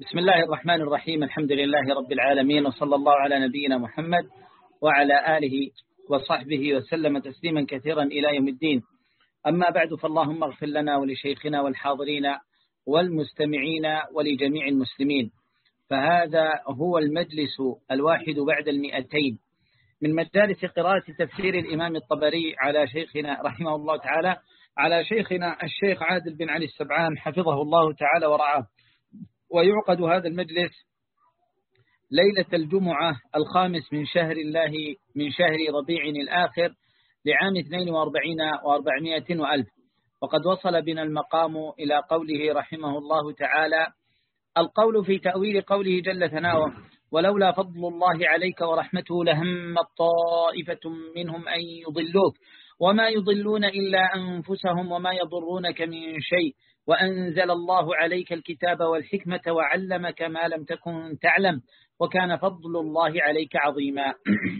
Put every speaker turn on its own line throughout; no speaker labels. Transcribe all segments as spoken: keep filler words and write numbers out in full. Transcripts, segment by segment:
بسم الله الرحمن الرحيم. الحمد لله رب العالمين، وصلى الله على نبينا محمد وعلى آله وصحبه وسلم تسليما كثيرا إلى يوم الدين. أما بعد، فاللهم اغفر لنا ولشيخنا والحاضرين والمستمعين ولجميع المسلمين. فهذا هو المجلس الواحد بعد المئتين من مجالس قراءة تفسير الإمام الطبري على شيخنا رحمه الله تعالى على شيخنا الشيخ عادل بن علي السبعان حفظه الله تعالى ورعاه. ويعقد هذا المجلس ليلة الجمعة الخامس من شهر الله من شهر ربيع الآخر لعام اثنين وأربعين وأربعمائة وألف. وقد وصل بنا المقام إلى قوله رحمه الله تعالى: القول في تأويل قوله جل ثناؤه: ولولا فضل الله عليك ورحمته لهم طائفة منهم أن يضلوك وما يضلون إلا أنفسهم وما يضرونك من شيء وأنزل الله عليك الكتاب والحكمة وعلمك ما لم تكن تعلم وكان فضل الله عليك عظيما.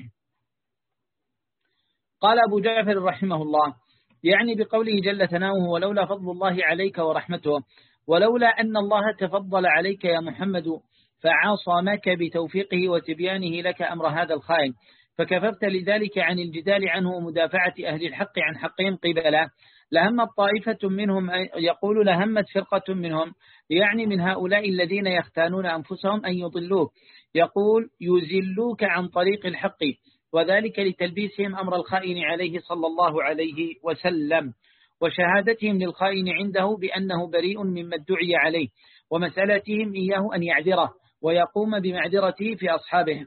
قال أبو جعفر رحمه الله، يعني بقوله جل ثناؤه: ولولا فضل الله عليك ورحمته، ولولا أن الله تفضل عليك يا محمد فعاصمك بتوفيقه وتبيانه لك أمر هذا الخائن، فكففت لذلك عن الجدال عنه ومدافعة أهل الحق عن حقهم قبله، لهمت طائفة منهم، يقول لهمت فرقة منهم، يعني من هؤلاء الذين يختانون أنفسهم، أن يضلوك، يقول يزلوك عن طريق الحق، وذلك لتلبيسهم أمر الخائن عليه صلى الله عليه وسلم، وشهادتهم للخائن عنده بأنه بريء مما ادعي عليه، ومسألتهم إياه أن يعذره ويقوم بمعذرته في أصحابه.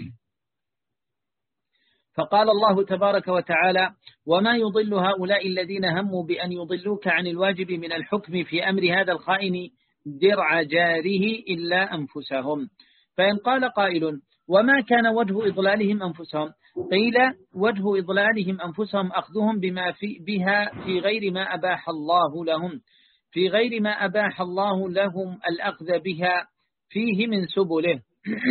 فقال الله تبارك وتعالى: وما يضل هؤلاء الذين هموا بأن يضلوك عن الواجب من الحكم في أمر هذا الخائن درع جاره إلا أنفسهم. فإن قال قائل: وما كان وجه إضلالهم أنفسهم؟ قيل: وجه إضلالهم أنفسهم أخذهم بما في بها في غير ما أباح الله لهم في غير ما أباح الله لهم الأخذ بها فيه من سبله.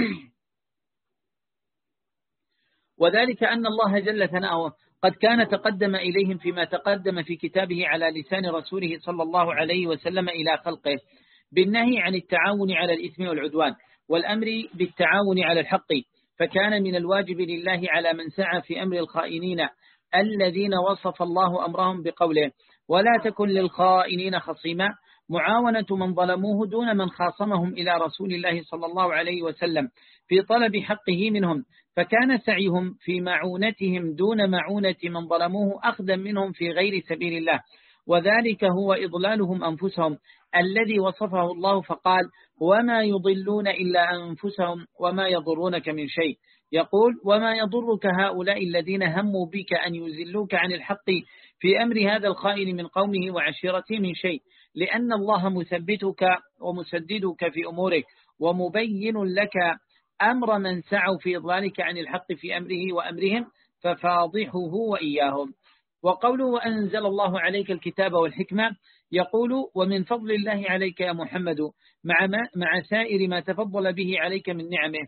وذلك أن الله جل ثناؤه قد كان تقدم إليهم فيما تقدم في كتابه على لسان رسوله صلى الله عليه وسلم إلى خلقه بالنهي عن التعاون على الإثم والعدوان والأمر بالتعاون على الحق، فكان من الواجب لله على من سعى في أمر الخائنين الذين وصف الله أمرهم بقوله: ولا تكن للخائنين خصيما، معاونة من ظلموه دون من خاصمهم إلى رسول الله صلى الله عليه وسلم في طلب حقه منهم، فكان سعيهم في معونتهم دون معونة من ظلموه أخذا منهم في غير سبيل الله، وذلك هو إضلالهم أنفسهم الذي وصفه الله فقال: وما يضلون إلا أنفسهم وما يضرونك من شيء. يقول: وما يضرك هؤلاء الذين هموا بك أن يزلوك عن الحق في أمر هذا الخائن من قومه وعشيرته من شيء، لأن الله مثبتك ومسددك في أمورك ومبين لك أمر من سعوا في إضلالك عن الحق في أمره وأمرهم، ففاضحه وإياهم. وقوله: وأنزل الله عليك الكتاب والحكمة، يقول: ومن فضل الله عليك يا محمد مع, ما مع سائر ما تفضل به عليك من نعمه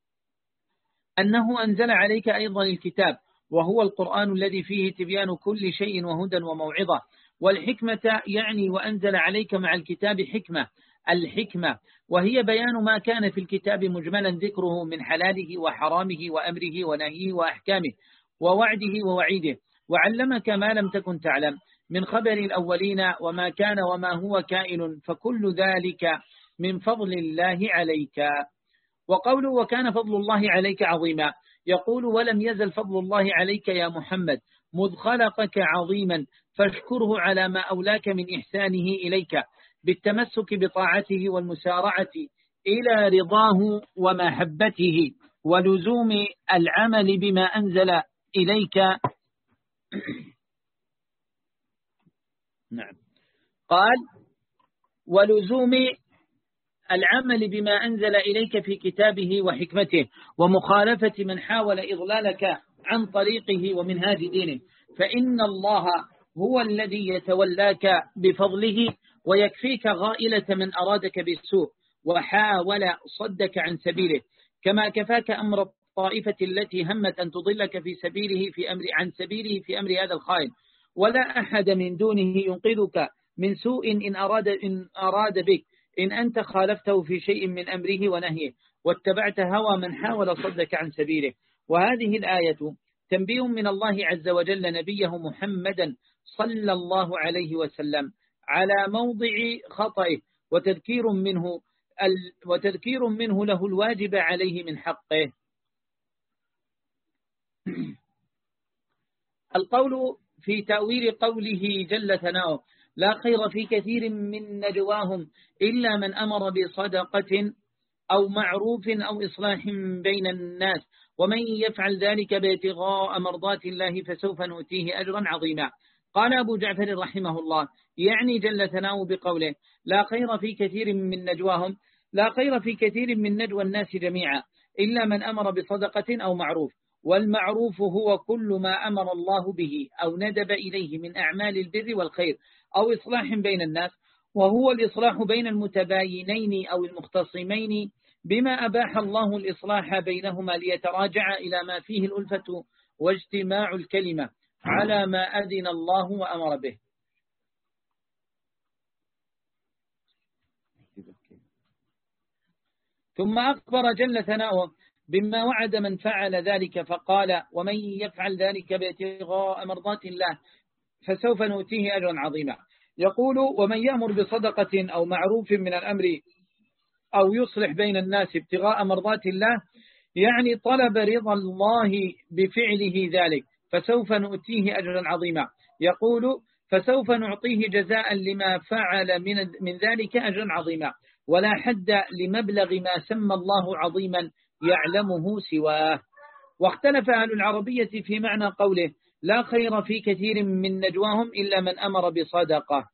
أنه أنزل عليك أيضا الكتاب، وهو القرآن الذي فيه تبيان كل شيء وهدى وموعظة. والحكمة يعني وأنزل عليك مع الكتاب حكمة، الحكمة وهي بيان ما كان في الكتاب مجملا ذكره من حلاله وحرامه وأمره ونهيه وأحكامه ووعده ووعيده، وعلمك ما لم تكن تعلم من خبر الأولين وما كان وما هو كائن، فكل ذلك من فضل الله عليك. وقوله: وكان فضل الله عليك عظيما، يقول: ولم يزل فضل الله عليك يا محمد مذ خلقك عظيما، فاشكره على ما أولاك من إحسانه إليك بالتمسك بطاعته والمسارعة إلى رضاه ومحبته ولزوم العمل بما أنزل إليك. نعم. قال: ولزوم العمل بما أنزل إليك في كتابه وحكمته ومخالفة من حاول إضلالك عن طريقه ومنهاج دينه، فإن الله هو الذي يتولاك بفضله ويكفيك غائلة من أرادك بالسوء وحاول صدك عن سبيله، كما كفاك أمر الطائفة التي همت أن تضلك في سبيله في أمر عن سبيله في أمر هذا الخائن، ولا أحد من دونه ينقذك من سوء إن أراد, إن أراد بك إن أنت خالفته في شيء من أمره ونهيه واتبعت هوى من حاول صدك عن سبيله. وهذه الآية تنبيه من الله عز وجل نبيه محمدا صلى الله عليه وسلم على موضع خطئه وتذكير منه وتذكير منه له الواجب عليه من حقه. القول في تأويل قوله جل ثناؤه لا خير في كثير من نجواهم إلا من أمر بصدقة أو معروف أو إصلاح بين الناس ومن يفعل ذلك ابتغاء مرضات الله فسوف نؤتيه أجرا عظيما. قال أبو جعفر رحمه الله يعني جل ثناؤه بقوله لا خير في كثير من نجواهم، لا خير في كثير من نجوى الناس جميعا إلا من أمر بصدقة أو معروف، والمعروف هو كل ما أمر الله به أو ندب إليه من أعمال البر والخير أو إصلاح بين الناس، وهو الإصلاح بين المتباينين أو المختصمين بما أباح الله الإصلاح بينهما ليتراجع إلى ما فيه الألفة واجتماع الكلمة على ما أذن الله وأمر به. ثم أخبر جل ثناؤه بما وعد من فعل ذلك فقال ومن يفعل ذلك ابتغاء مرضات الله فسوف نؤتيه أجرا عظيما. يقول ومن يأمر بصدقة أو معروف من الأمر أو يصلح بين الناس ابتغاء مرضات الله يعني طلب رضا الله بفعله ذلك فسوف نؤتيه أجرا عظيما. يقول فسوف نعطيه جزاء لما فعل من من ذلك أجرا عظيما ولا حد لمبلغ ما سمى الله عظيما يعلمه سواه. واختلف أهل العربية في معنى قوله لا خير في كثير من نجواهم إلا من أمر بصدقة.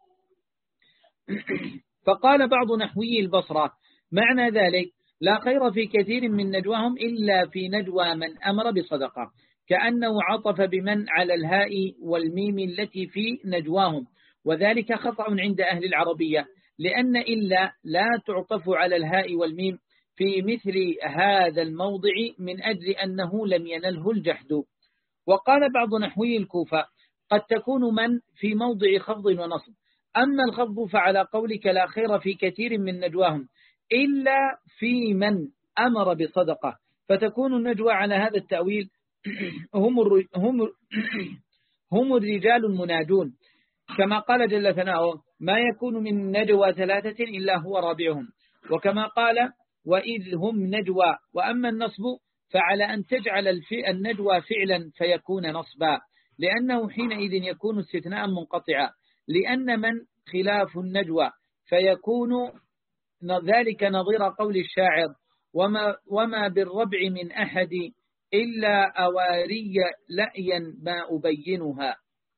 فقال بعض نحوي البصرة معنى ذلك لا خير في كثير من نجواهم إلا في نجوى من أمر بصدقة، كأنه عطف بمن على الهاء والميم التي في نجواهم، وذلك خطأ عند أهل العربية لأن إلا لا تعطف على الهاء والميم في مثل هذا الموضع من أجل أنه لم ينله الجحد. وقال بعض نحوي الكوفة قد تكون من في موضع خفض ونصب، أما الخفض فعلى قولك لا خير في كثير من نجواهم إلا في من أمر بصدقة، فتكون النجوى على هذا التأويل هم هم هم الرجال المناجون، كما قال جل ثناؤه ما يكون من نجوى ثلاثة إلا هو رابعهم، وكما قال وإذ هم نجوى. وأما النصب فعلى أن تجعل النجوى فعلا فيكون نصبا، لأنه حينئذ يكون استثناء منقطعا، لأن من خلاف النجوى فيكون ذلك نظير قول الشاعر وما, وما بالربع من أحد إلا أواري لأيا ما أبينها.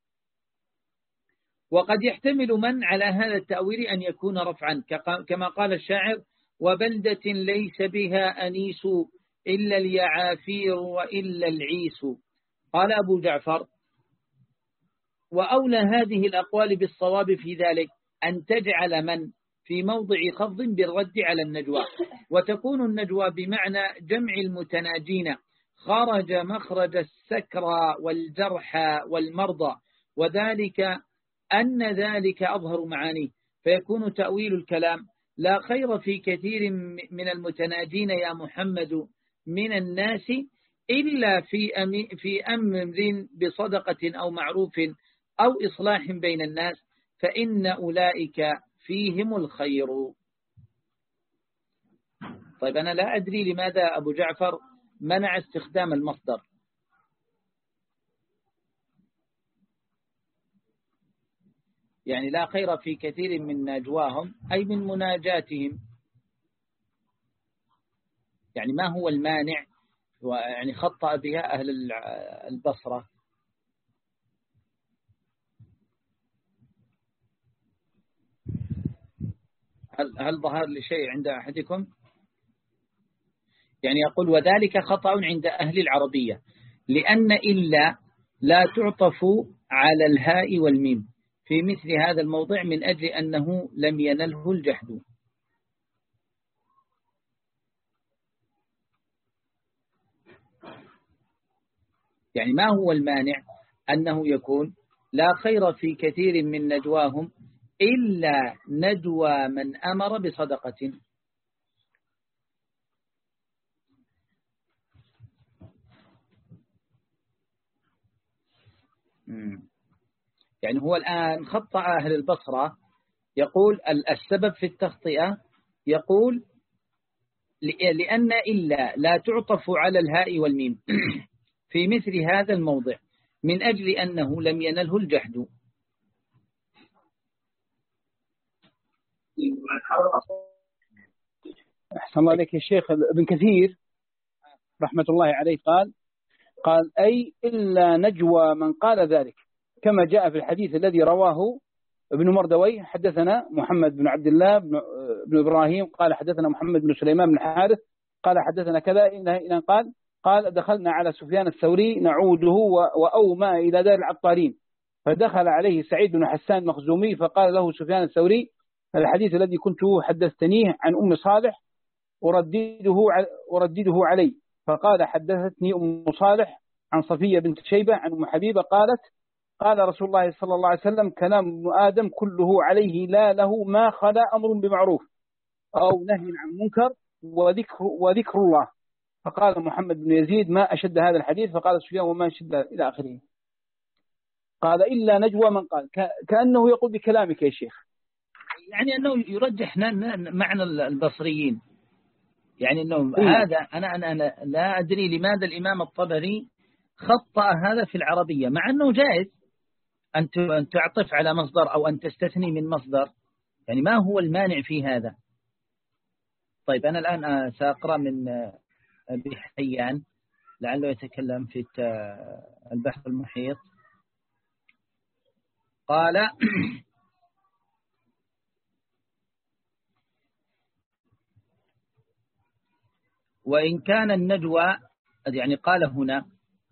وقد يحتمل من على هذا التأويل أن يكون رفعا كما قال الشاعر وبلدة ليس بها أنيس إلا اليعافير وإلا العيس. قال أبو جعفر وأولى هذه الأقوال بالصواب في ذلك أن تجعل من في موضع خفض بالرد على النجوى، وتكون النجوى بمعنى جمع المتناجين خرج مخرج السكرى والجرحى والمرضى، وذلك أن ذلك أظهر معانيه، فيكون تأويل الكلام لا خير في كثير من المتناجين يا محمد من الناس إلا في في أمر بصدقة أو معروف أو إصلاح بين الناس فإن أولئك فيهم الخير. طيب أنا لا أدري لماذا أبو جعفر منع استخدام المصدر، يعني لا خير في كثير من نجواهم أي من مناجاتهم، يعني ما هو المانع؟ يعني خطأ بها أهل البصرة. هل, هل ظهر لشيء عند أحدكم؟ يعني يقول وذلك خطأ عند أهل العربية لأن إلا لا تعطف على الهاء والميم في مثل هذا الموضع من أجل أنه لم ينله الجحد. يعني ما هو المانع أنه يكون لا خير في كثير من نجواهم إلا نجوى من أمر بصدقة. يعني هو الآن خطأ أهل البصرة، يقول السبب في التخطئة، يقول لأن إلا لا تعطف على الهاء والميم في مثل هذا الموضع من أجل أنه لم ينله الجحد.
أحسن الله عليك يا شيخ. ابن كثير رحمة الله عليه قال قال أي إلا نجوى من قال ذلك، كما جاء في الحديث الذي رواه ابن مردوي حدثنا محمد بن عبد الله بن, بن إبراهيم قال حدثنا محمد بن سليمان بن حارث قال حدثنا كذا إلى قال قال دخلنا على سفيان الثوري نعوده وأومى إلى دار العطارين، فدخل عليه سعيد بن حسان مخزومي فقال له سفيان الثوري الحديث الذي كنت حدثتنيه عن أم صالح أردده أردده علي، فقال حدثتني أم صالح عن صفية بنت شيبة عن أم حبيبة قالت قال رسول الله صلى الله عليه وسلم كلام ابن آدم كله عليه لا له ما خلا أمر بمعروف أو نهي عن منكر وذكر, وذكر الله. فقال محمد بن يزيد ما أشد هذا الحديث، فقال سفيان وما أشد إلى آخره. قال إلا نجوى من قال، كأنه يقول بكلامك يا شيخ،
يعني أنه يرجح معنى البصريين، يعني أنه
إيه؟
هذا أنا, أنا أنا لا أدري لماذا الإمام الطبري خطأ هذا في العربية، مع أنه جائز أن تعطف على مصدر أو أن تستثني من مصدر، يعني ما هو المانع في هذا؟ طيب أنا الآن سأقرأ من أبي حيان لعله يتكلم في البحر المحيط. قال وإن كان النجوى، يعني قال هنا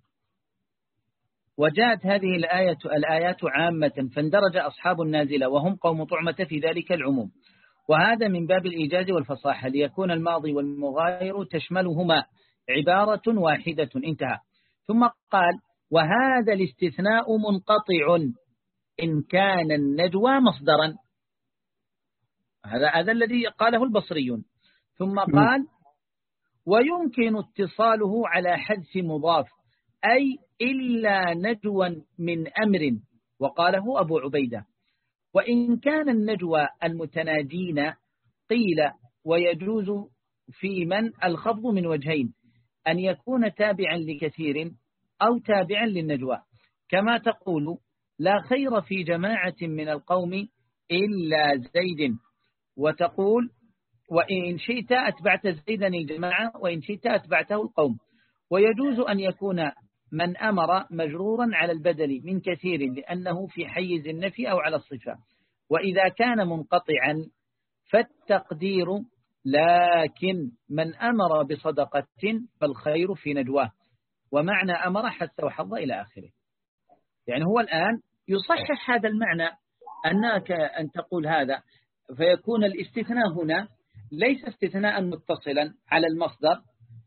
وجاءت هذه الآية الآيات عامة فاندرج أصحاب النازلة وهم قوم طعمة في ذلك العموم، وهذا من باب الإيجاز والفصاحة ليكون الماضي والمغاير تشملهما عبارة واحدة. انتهى. ثم قال وهذا الاستثناء منقطع إن كان النجوى مصدرا، هذا هذا الذي قاله البصريون. ثم قال ويمكن اتصاله على حذف مضاف أي إلا نجوى من أمر، وقاله أبو عبيدة. وإن كان النجوى المتناجين قيل ويجوز في من الخفض من وجهين، أن يكون تابعا لكثير أو تابعا للنجوى، كما تقول لا خير في جماعة من القوم إلا زيد، وتقول وإن شئت أتبعت زيدا الجماعة وإن شئت أتبعته القوم. ويجوز أن يكون من أمر مجرورا على البدل من كثير لأنه في حيز النفي أو على الصفة. وإذا كان منقطعا فالتقدير لكن من أمر بصدقة فالخير في نجواه، ومعنى أمر حتى وحظ إلى آخره. يعني هو الآن يصحح هذا المعنى أنك أن تقول هذا، فيكون الاستثناء هنا ليس استثناء متصلا على المصدر،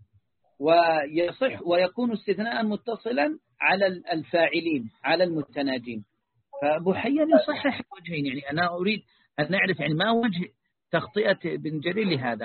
ويصح ويكون استثناء متصلا على الفاعلين على المتناجين. فأبو حيان يصحح وجهين، يعني أنا أريد أن نعرف يعني ما وجه تخطئة بن جرير لهذا.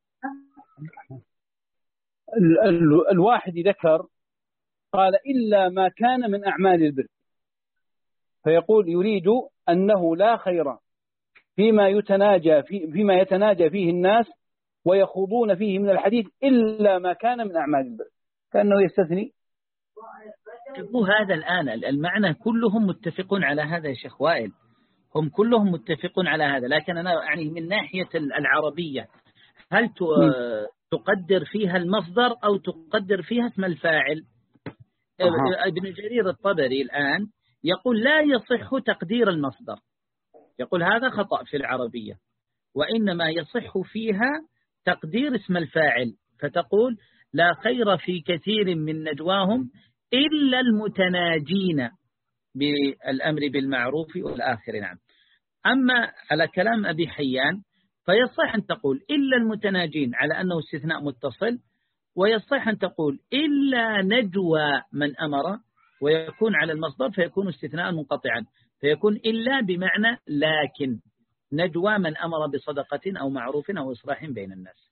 الواحد ذكر قال إلا ما كان من أعمال البر، فيقول يريد أنه لا خير فيما يتناجى في فيما يتناجى فيه الناس ويخوضون فيه من الحديث إلا ما كان من أعمال البر، كأنه يستثني.
هذا الآن المعنى كلهم متفقون على هذا يا شيخ وائل، هم كلهم متفقون على هذا، لكن أنا يعني من ناحية العربية هل تقدر فيها المصدر أو تقدر فيها اسم الفاعل؟ أه. ابن جرير الطبري الآن يقول لا يصح تقدير المصدر، يقول هذا خطأ في العربية، وإنما يصح فيها تقدير اسم الفاعل، فتقول لا خير في كثير من نجواهم إلا المتناجين بالأمر بالمعروف والآخر. نعم. أما على كلام أبي حيان فيصح أن تقول إلا المتناجين على أنه استثناء متصل، ويصح أن تقول إلا نجوى من أمر ويكون على المصدر فيكون استثناء منقطعا. فيكون إلا بمعنى لكن، نجوى من أمر بصدقة أو معروف أو إصلاح بين الناس.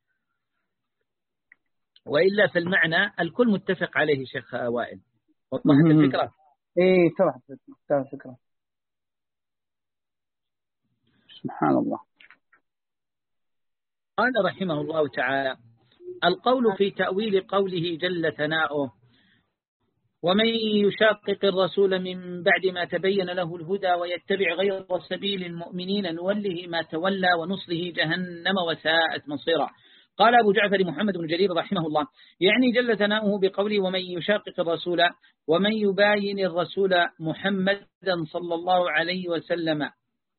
وإلا في المعنى الكل متفق عليه. شيخ وائل، وضحت الفكرة؟
إيه توضحت الفكرة. سبحان الله.
قال رحمه الله تعالى: القول في تأويل قوله جل ثناؤه: ومن يشاقق الرسول من بعد ما تبين له الهدى ويتبع غير سبيل المؤمنين نوله ما تولى ونصله جهنم وساءت مصيرا. قال أبو جعفر محمد بن جرير رحمه الله: يعني جل ثناؤه بقوله ومن يشاقق الرسول، ومن يباين الرسول محمدا صلى الله عليه وسلم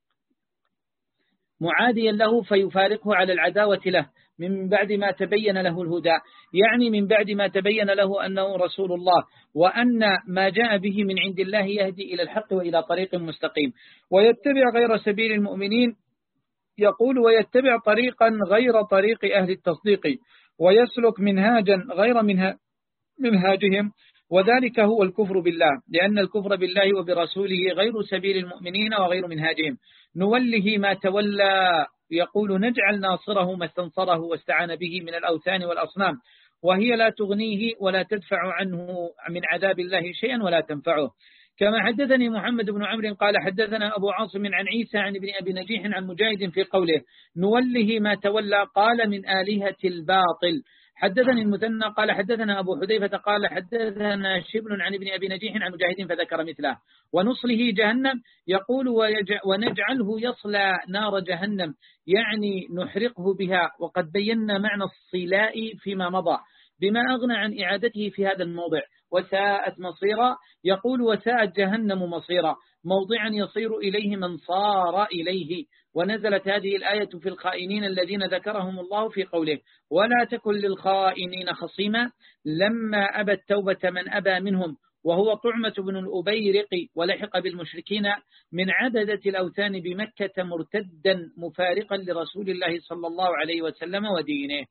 معاديا له فيفارقه على العداوة له من بعد ما تبين له الهدى، يعني من بعد ما تبين له أنه رسول الله وأن ما جاء به من عند الله يهدي إلى الحق وإلى طريق مستقيم، ويتبع غير سبيل المؤمنين، يقول ويتبع طريقا غير طريق أهل التصديق ويسلك منهاجا غير منهاجهم، وذلك هو الكفر بالله، لأن الكفر بالله وبرسوله غير سبيل المؤمنين وغير منهاجهم. نوله ما تولى، يقول نجعل ناصره ما استنصره واستعان به من الأوثان والأصنام، وهي لا تغنيه ولا تدفع عنه من عذاب الله شيئا ولا تنفعه. كما حدثني محمد بن عمرو قال حدثنا أبو عاصم عن عيسى عن ابن أبي نجيح عن مجاهد في قوله نوله ما تولى قال من آلهة الباطل. حدثني المثنى قال حدثنا أبو حذيفة قال حدثنا شبل عن ابن أبي نجيح عن مجاهد فذكر مثله. ونصله جهنم، يقول ونجعله يصلى نار جهنم، يعني نحرقه بها، وقد بينا معنى الصلاء فيما مضى بما أغنى عن إعادته في هذا الموضع. وساءت مصيرا، يقول وساءت جهنم مصيرا، موضعا يصير إليه من صار إليه. ونزلت هذه الآية في الخائنين الذين ذكرهم الله في قوله ولا تكن للخائنين خصيما، لما أبى التوبة من أبى منهم، وهو طعمة بن الأبيرق، ولحق بالمشركين من عبدة الأوثان بمكة مرتدا مفارقا لرسول الله صلى الله عليه وسلم ودينه.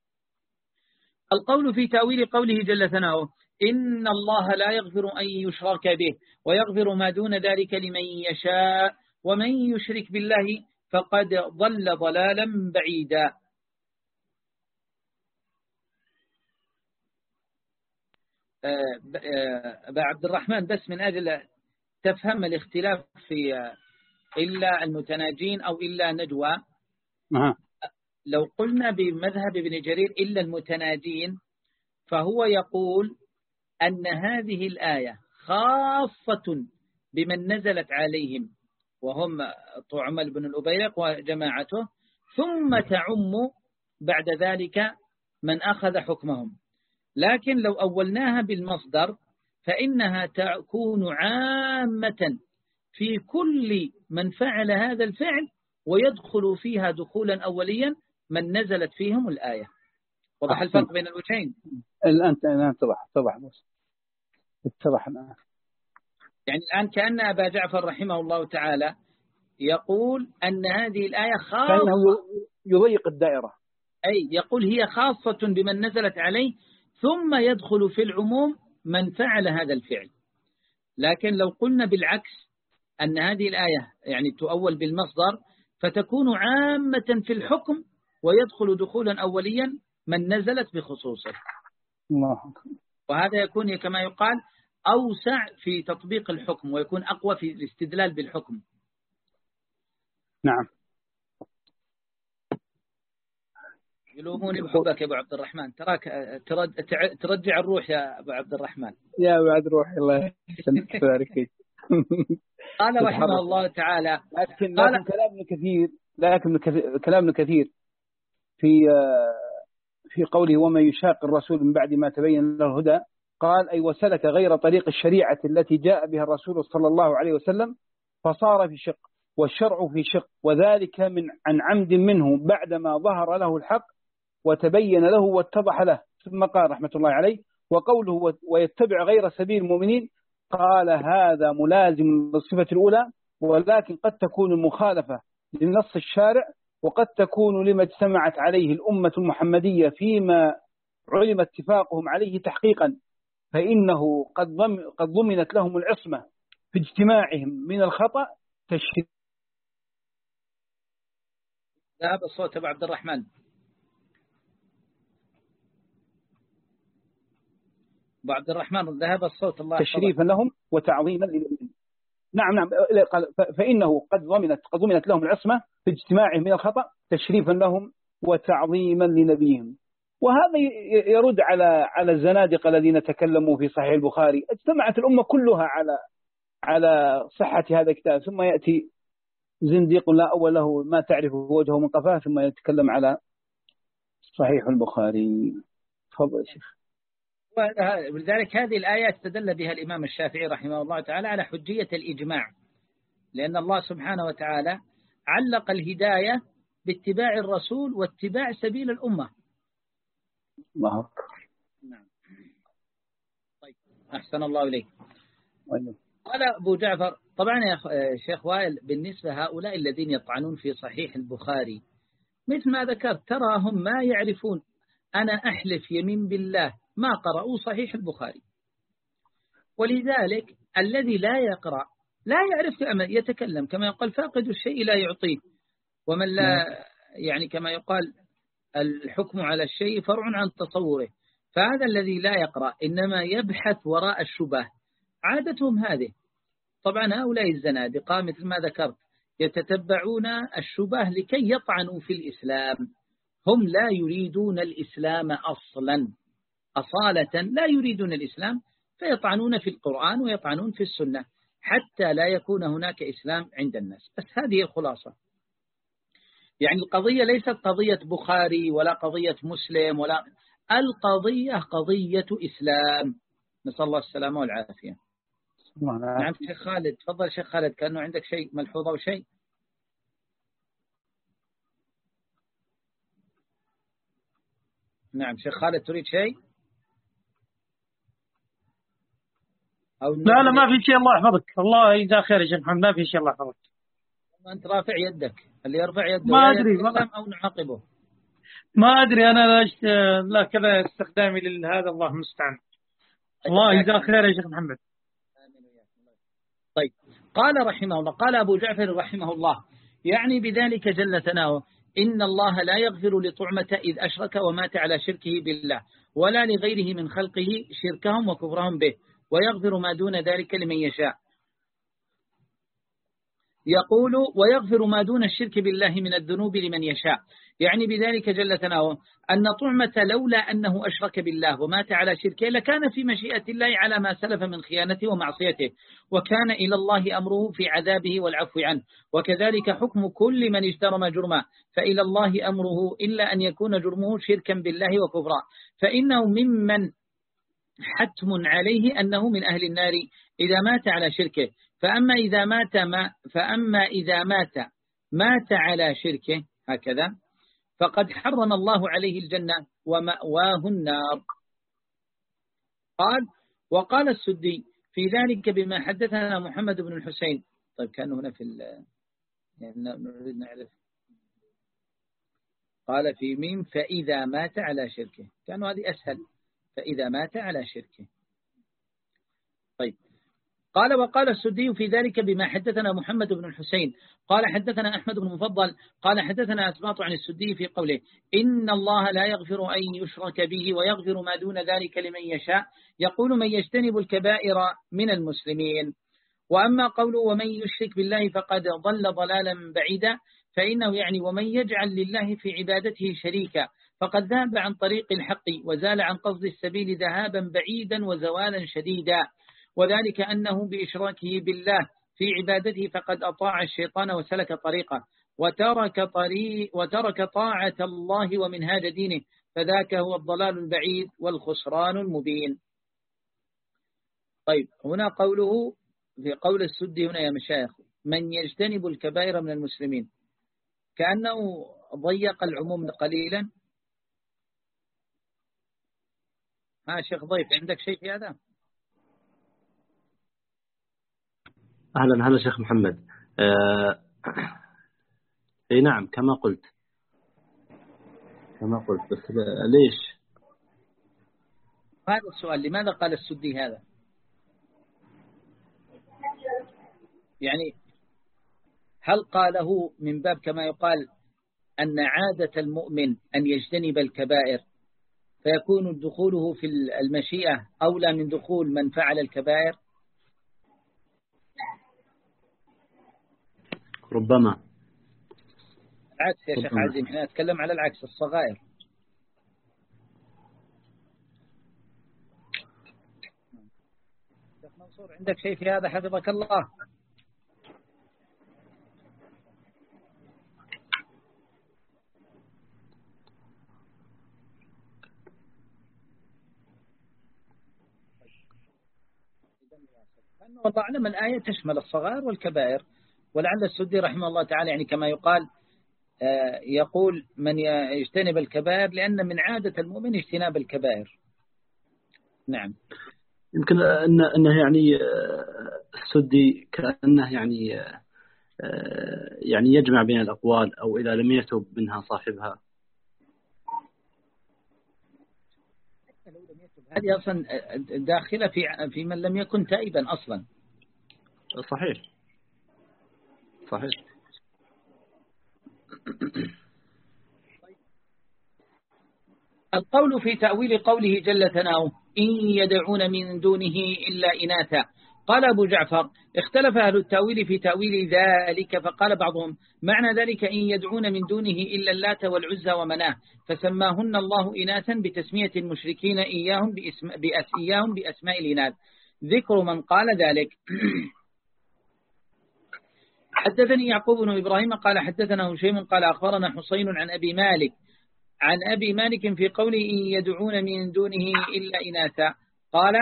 القول في تأويل قوله جل ثناؤه إن الله لا يغفر أن يشرك به ويغفر ما دون ذلك لمن يشاء ومن يشرك بالله فقد ضل ضلالا بعيدا. أبا عبد الرحمن، بس من أجل تفهم الاختلاف في إلا المتناجين أو إلا نجوى، لو قلنا بمذهب ابن جرير إلا المتناجين، فهو يقول أن هذه الآية خاصة بمن نزلت عليهم وهم طعمل بن الأبيرق وجماعته، ثم تعم بعد ذلك من أخذ حكمهم. لكن لو أولناها بالمصدر فإنها تكون عامة في كل من فعل هذا الفعل، ويدخل فيها دخولا أوليا من نزلت فيهم الآية. وضح الفرق بين الوجهين
الآن؟ الآن اتضح اتضح بس اتضح الآن.
يعني الآن كأن أبا جعفر رحمه الله تعالى يقول أن هذه الآية خاصة،
كأنه يضيق الدائرة،
أي يقول هي خاصة بمن نزلت عليه، ثم يدخل في العموم من فعل هذا الفعل. لكن لو قلنا بالعكس أن هذه الآية يعني تؤول بالمصدر، فتكون عامة في الحكم ويدخل دخولا أوليا من نزلت بخصوصه.
الله.
وهذا يكون كما يقال أوسع في تطبيق الحكم، ويكون أقوى في الاستدلال بالحكم.
نعم.
يلوموني بحبك يا أبو عبد الرحمن، تراك ترجع الروح يا أبو عبد الرحمن.
يا بعد روح الله يسلمك.
قال رحمه الله تعالى
لكن, لكن كلامنا كثير لكن كلامنا كثير في في قوله ومن يشاق الرسول من بعد ما تبين له الهدى، قال أي وسلك غير طريق الشريعة التي جاء بها الرسول صلى الله عليه وسلم فصار في شق والشرع في شق، وذلك من عن عمد منه بعدما ظهر له الحق وتبين له واتضح له. ثم قال رحمة الله عليه وقوله ويتبع غير سبيل المؤمنين، قال هذا ملازم للصفة الأولى، ولكن قد تكون مخالفة لنص الشارع، وقد تكون لما اجتمعت عليه الأمة المحمدية فيما علم اتفاقهم عليه تحقيقا، فإنه قد قد ضمنت لهم العصمة في اجتماعهم من الخطأ تشريف.
ذهب الصوت أبو عبد الرحمن. أبو عبد الرحمن ذهب الصوت، الله يحفظك.
تشريفا لهم وتعظيما لنبيهم. نعم نعم فإنه قد ضمنت قد ضمنت لهم العصمة في اجتماعهم من الخطأ تشريفا لهم وتعظيما لنبيهم. وهذا يرد على على الزنادقة الذين تكلموا في صحيح البخاري. اجتمعت الأمة كلها على على صحة هذا الكتاب، ثم يأتي زنديق لا أول له ما تعرف وجهه من قفاه ثم يتكلم على صحيح البخاري. تفضل يا شيخ.
ولذلك هذه الآية استدل بها الإمام الشافعي رحمه الله تعالى على حجية الإجماع، لأن الله سبحانه وتعالى علق الهداية باتباع الرسول واتباع سبيل الأمة.
الله أكبر.
نعم. طيب أحسن الله إليك.
أيوه.
قال أبو جعفر طبعا يا شيخ وائل بالنسبة هؤلاء الذين يطعنون في صحيح البخاري مثل ما ذكرت تراهم ما يعرفون، أنا أحلف يمين بالله ما قرأوا صحيح البخاري. ولذلك الذي لا يقرأ لا يعرف يتكلم، كما يقال فاقد الشيء لا يعطيه، ومن لا يعني كما يقال الحكم على الشيء فرع عن تصوره. فهذا الذي لا يقرأ إنما يبحث وراء الشبه، عادتهم هذه. طبعا هؤلاء الزنادقة مثل ما ذكرت يتتبعون الشبه لكي يطعنوا في الإسلام. هم لا يريدون الإسلام أصلا، أصالة لا يريدون الإسلام، فيطعنون في القرآن ويطعنون في السنة حتى لا يكون هناك إسلام عند الناس. بس هذه الخلاصة. يعني القضية ليست قضية بخاري ولا قضية مسلم، ولا القضية قضية إسلام. نسأل الله السلامة والعافية. نعم شيخ خالد، تفضل شيخ خالد، كأنه عندك شيء ملحوظ أو شيء. نعم شيخ خالد تريد شيء أو
لا لا ما في شيء، الله يحفظك. الله يجزاك خير يا شيخ محمد، ما في شيء الله يحفظك.
أنت رافع يدك، اللي يرفع يده
ما أدري والله،
أو نعاقبه
ما أدري أنا لا, لا كذا استخدامي لهذا، الله المستعان. الله يجزاك خير يا شيخ محمد.
طيب قال رحمه الله، قال أبو جعفر رحمه الله يعني بذلك جل ثناؤه إن الله لا يغفر لطعمة إذ أشرك ومات على شركه بالله، ولا لغيره من خلقه شركهم وكفرهم به، ويغفر ما دون ذلك لمن يشاء. يقول ويغفر ما دون الشرك بالله من الذنوب لمن يشاء، يعني بذلك جل ثناؤه أن طعمة لولا أنه أشرك بالله ومات على شركه لكان في مشيئة الله على ما سلف من خيانته ومعصيته، وكان إلى الله أمره في عذابه والعفو عنه. وكذلك حكم كل من اجترم جرما، فإلى الله أمره إلا أن يكون جرمه شركا بالله وكفرا، فإنه ممن حتم عليه أنه من أهل النار إذا مات على شركه. فأما إذا مات ما فأما إذا مات مات على شركه هكذا فقد حرم الله عليه الجنة ومأواه النار. قال وقال السدي في ذلك بما حدثنا محمد بن الحسين. طيب كان هنا في يعني نريد نعرف، قال في ميم فإذا مات على شركه، كانوا هذه أسهل، فإذا مات على شركه. طيب قال وقال السدي في ذلك بما حدثنا محمد بن الحسين قال حدثنا أحمد بن مفضل قال حدثنا أسباط عن السدي في قوله إن الله لا يغفر أن يشرك به ويغفر ما دون ذلك لمن يشاء، يقول من يجتنب الكبائر من المسلمين. وأما قوله ومن يشرك بالله فقد ضل ضلالا بعيدا، فإنه يعني ومن يجعل لله في عبادته شريكا فقد ذهب عن طريق الحق وزال عن قصد السبيل ذهابا بعيدا وزوالا شديدا، وذلك أنه بإشراكه بالله في عبادته فقد أطاع الشيطان وسلك طريقه وترك, طريق وترك طاعة الله ومنهاج دينه، فذاك هو الضلال البعيد والخسران المبين. طيب هنا قوله في قول السدي هنا يا مشايخ من يجتنب الكبائر من المسلمين، كأنه ضيق العموم قليلا. ها شيخ ضيف عندك شيء في هذا؟
أهلا هلا شيخ محمد. آه... اي نعم كما قلت كما قلت بس ليش
هذا السؤال لماذا قال السدي هذا؟ يعني هل قاله من باب كما يقال أن عادة المؤمن أن يجتنب الكبائر فيكون دخوله في المشيئة أولى من دخول من فعل الكبائر؟
ربما
العكس يا شيخ عزيم، احنا نتكلم على العكس، الصغائر. شيخ منصور عندك شيء في هذا حفظك الله؟ والله أعلم الآية تشمل الصغائر والكبائر، ولعل السدي رحمه الله تعالى يعني كما يقال يقول من يجتنب الكبائر لأن من عادة المؤمن اجتناب الكبائر. نعم.
يمكن أن أنه يعني السدي كأنه يعني يعني يجمع بين الأقوال، أو إذا لم يتب منها صاحبها.
هذه أصلا داخلة في في من لم يكن تائبا أصلا.
صحيح صحيح.
القول في تأويل قوله جل ثناؤه إن يدعون من دونه إلا إناثا. قال أبو جعفر اختلف أهل التأويل في تأويل ذلك، فقال بعضهم معنى ذلك إن يدعون من دونه إلا اللات والعزى ومناه، فسماهن الله إناثا بتسمية المشركين إياهم, باسم بأس إياهم بأسماء الإناث. ذكر من قال ذلك. حدثني يعقوب بن إبراهيم قال حدثنا هشيم قال أخبرنا حسين عن أبي مالك عن أبي مالك في قوله إن يدعون من دونه إلا إناثا، قال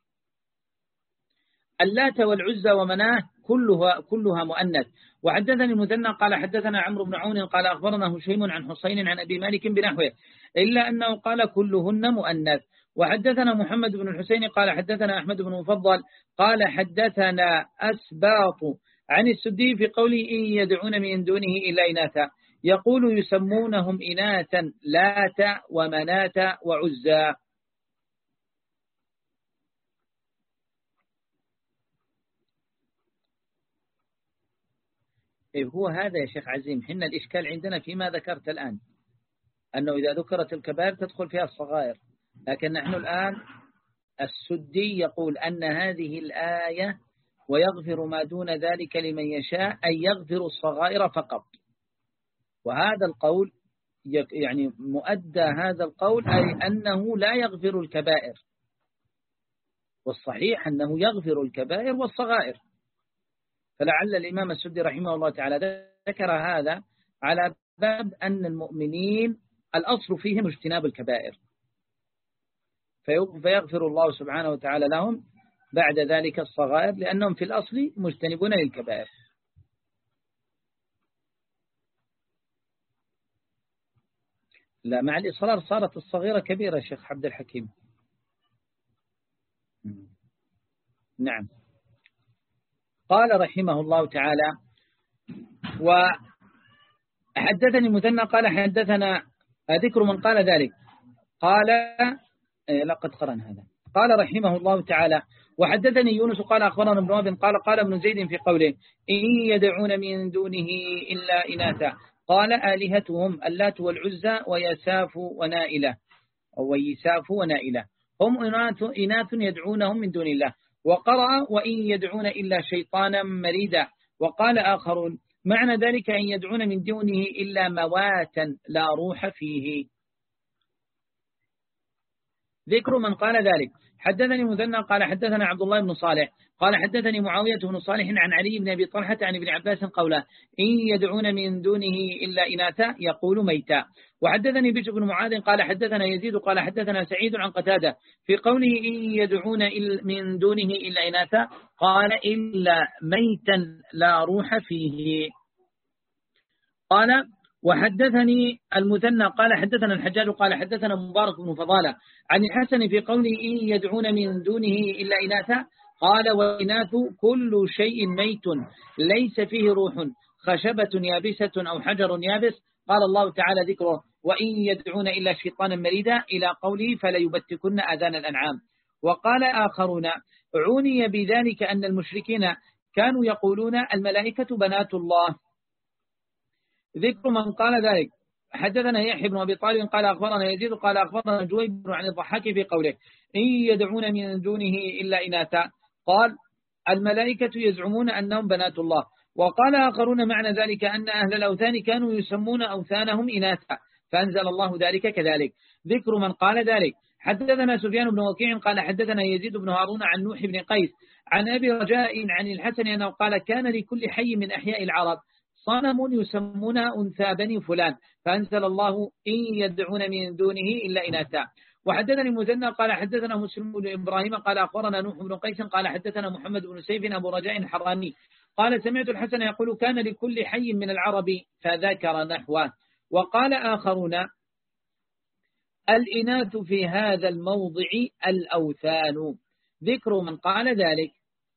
اللات والعزى ومناه كلها كلها مؤنث. وحدثني المثنى قال حدثنا عمرو بن عون قال أخبرنا هشيم عن حسين عن أبي مالك بنحوه إلا أنه قال كلهن مؤنث. وحدثنا محمد بن الحسين قال حدثنا أحمد بن مفضل قال حدثنا أسباط عن السدي في قوله إن يدعون من دونه إلا إناثا، يقول يسمونهم إناثا لات ومناة وعزى. إيه هو هذا يا شيخ عزيم؟ حنا الإشكال عندنا فيما ذكرت الآن أنه إذا ذكرت الكبائر تدخل فيها الصغائر، لكن نحن الآن السدي يقول أن هذه الآية ويغفر ما دون ذلك لمن يشاء أن يغفر الصغائر فقط، وهذا القول يعني مؤدى هذا القول أي أنه لا يغفر الكبائر، والصحيح أنه يغفر الكبائر والصغائر. فلعل الإمام السدي رحمه الله تعالى ذكر هذا على باب أن المؤمنين الأصل فيهم اجتناب الكبائر، فيغفر الله سبحانه وتعالى لهم بعد ذلك الصغائر لأنهم في الأصل مجتنبون للكبائر. لا مع الإصرار صارت الصغيرة كبيرة شيخ عبد الحكيم. نعم. قال رحمه الله تعالى وحدثني مثنى قال حدثنا ذكر من قال ذلك، قال لقد قرن هذا. قال رحمه الله تعالى وحدثني يونس قال أخبرنا ابن وهب قال قال ابن زيد في قوله إن يدعون من دونه إلا إناثا، قال آلهتهم اللات والعزى ويساف ونائلة أو ويساف ونائلة هم إناث يدعونهم من دون الله. وقرأ وإن يدعون إلا شيطانا مريدا. وقال آخرون معنى ذلك أن يدعون من دونه إلا مواتا لا روح فيه. ذكر من قال ذلك. حدثني مثنى قال حدثنا عبد الله بن صالح قال حدثني معاوية بن صالح عن علي بن أبي طلحة عن ابن عباس قوله إن يدعون من دونه إلا إناثا يقول ميتا. وحدثني بشر بن معاذ قال حدثنا يزيد قال حدثنا سعيد عن قتادة في قوله إن يدعون من دونه إلا إناثا قال إلا ميتا لا روح فيه. قال وحدثني المثنى قال حدثنا الحجاج قال حدثنا مبارك بن فضالة عن الحسن في قوله إن يدعون من دونه إلا إناثا قال وإناث كل شيء ميت ليس فيه روح خشبة يابسة أو حجر يابس. قال الله تعالى ذكره وإن يدعون إلا شيطانا مريدا إلى قوله فلا يبتكن آذان الأنعام. وقال آخرون عني بذلك أن المشركين كانوا يقولون الملائكة بنات الله. ذكر من قال ذلك. حدثنا يحيى بن أبي طالب قال أخبرنا يزيد قال أخبرنا جويبر عن الضحاك في قوله إن يدعون من دونه إلا إناثا، قال الملائكة يزعمون أنهم بنات الله. وقال آخرون معنى ذلك أن أهل الأوثان كانوا يسمون أوثانهم إناثا، فأنزل الله ذلك كذلك. ذكر من قال ذلك. حدثنا سفيان بن وكيع قال حدثنا يزيد بن هارون عن نوح بن قيس عن أبي رجاء عن الحسن أنه قال كان لكل حي من أحياء العرب صنم يسمونها أنثى بني فلان، فأنزل الله إن يدعون من دونه إلا إناثا. وحدثني المثنى قال حدثنا مسلم بن إبراهيم قال أخبرنا نوح بن قيس قال حدثنا محمد بن سيف أبو رجاء الحراني قال سمعت الحسن يقول كان لكل حي من العرب، فذكر نحوه. وقال آخرون الإناث في هذا الموضع الأوثان. ذكر من قال ذلك.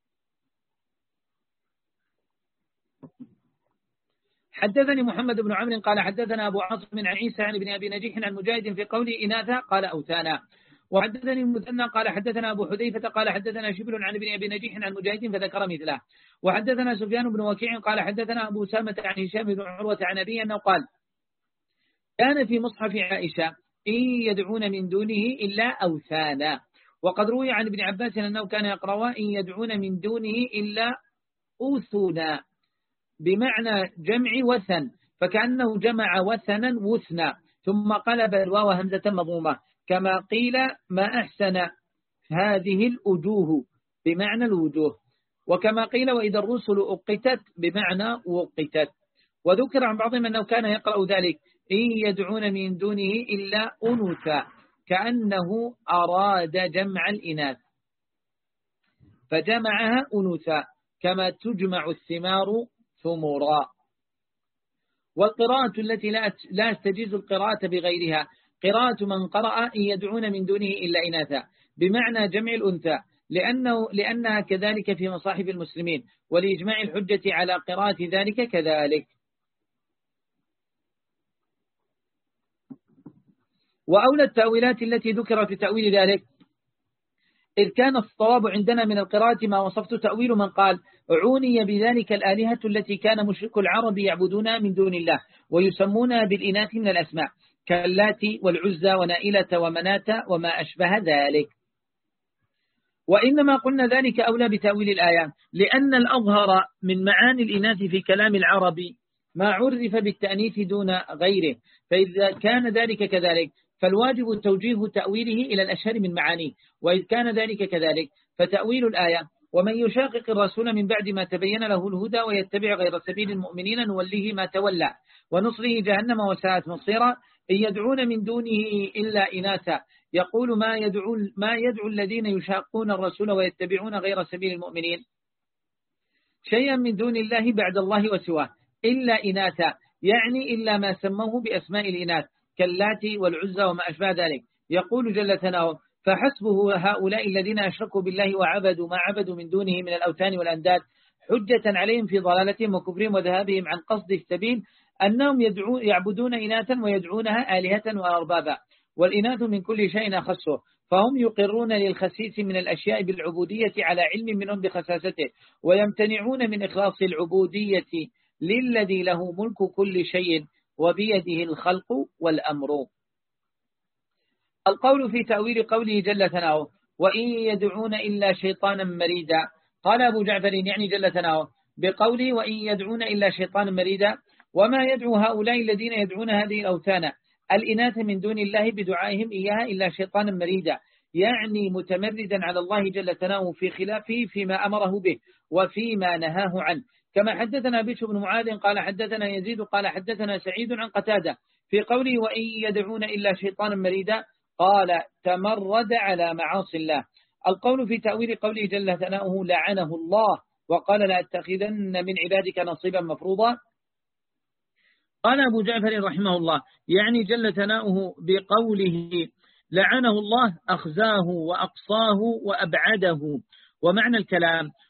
حدثني محمد بن عمرو قال حدثنا أبو عاصم عن عيسى عن ابن أبي نجيح عن مجاهد في قوله إناثا قال أوثانا. وحدثني المثنى قال حدثنا أبو حذيفة قال حدثنا شبل عن ابن أبي نجيح عن مجاهد فذكر مثله. وحدثنا سفيان بن وكيع قال حدثنا أبو سامة عن هشام بن عروة عن أبيه أنه قال كان في مصحف عائشة إن يدعون من دونه إلا أوثانا. وقد روي عن ابن عباس أنه كان يقرأ إن يدعون من دونه إلا أوثنا بمعنى جمع وثن، فكأنه جمع وثنا وثنا ثم قلب الواو همزة مضمومة كما قيل ما أحسن هذه الأجوه بمعنى الوجوه، وكما قيل وإذا الرسل أقتت بمعنى وقتت. وذكر عن بعضهم أنه كان يقرأ ذلك إن يدعون من دونه إلا أنثى كأنه أراد جمع الإناث فجمعها أنثى كما تجمع الثمار ثمرا. والقراءة التي لا تجيز القراءة بغيرها قراءة من قرأ إن يدعون من دونه إلا إناثا بمعنى جمع الأنثى، لأنه لأنها كذلك في مصاحف المسلمين، ولإجماع الحجة على قراءة ذلك كذلك. وأولى التأويلات التي ذكر في تأويل ذلك إذ كان الصواب عندنا من القراءة ما وصفت تأويل من قال عوني بذلك الآلهة التي كان مشرك العرب يعبدونها من دون الله ويسمونها بالإناث من الأسماء كاللات والعزى ونائلة ومناة وما أشبه ذلك. وإنما قلنا ذلك أولى بتأويل الآية لأن الأظهر من معاني الإناث في كلام العرب ما عرف بالتأنيث دون غيره، فإذا كان ذلك كذلك فالواجب توجيه تأويله إلى الأشهر من معانيه، وإذ كان ذلك كذلك فتأويل الآية ومن يشاقق الرسول من بعد ما تبين له الهدى ويتبع غير سبيل المؤمنين نوليه ما تولى ونصره جهنم وساءت مصيرا إن يدعون من دونه إلا إناثا يقول ما يدعو, ما يدعو الذين يشاقون الرسول ويتبعون غير سبيل المؤمنين شيئا من دون الله بعد الله وسواه إلا إناثا، يعني إلا ما سموه بأسماء الإناث كاللات والعزى وما أشبه ذلك. يقول جل ثناؤه فحسبه هؤلاء الذين أشركوا بالله وعبدوا ما عبدوا من دونه من الأوثان والأنداد حجة عليهم في ضلالتهم وكفرهم وذهابهم عن قصد السبيل أنهم يدعون يعبدون إناثا ويدعونها آلهة وأربابا، والإناث من كل شيء أخصه، فهم يقرون للخسيس من الأشياء بالعبودية على علم منهم بخساسته، ويمتنعون من إخلاص العبودية للذي له ملك كل شيء وبيده الخلق والأمر. القول في تأويل قوله جل ثناؤه وإن يدعون إلا شيطانا مريدا، قال أبو جعفر يعني جل ثناؤه بقوله وإن يدعون إلا شيطانا مريدا وما يدعو هؤلاء الذين يدعون هذه الأوثان الإناث من دون الله بدعائهم إياها إلا شيطانا مريدا، يعني متمردا على الله جل ثناؤه في خلافه فيما أمره به وفيما نهاه عنه، كما حدثنا بشر بن معاذ قال حدثنا يزيد قال حدثنا سعيد عن قتادة في قوله وإن يدعون إلا شيطانا مريدا قال تمرد على معاصي الله. القول في تأويل قوله جل ثناؤه لعنه الله وقال لأتخذن من عبادك نصيبا مفروضا، قال أبو جعفر رحمه الله يعني جل ثناؤه بقوله لعنه الله أخزاه وأقصاه وأبعده، ومعنى الكلام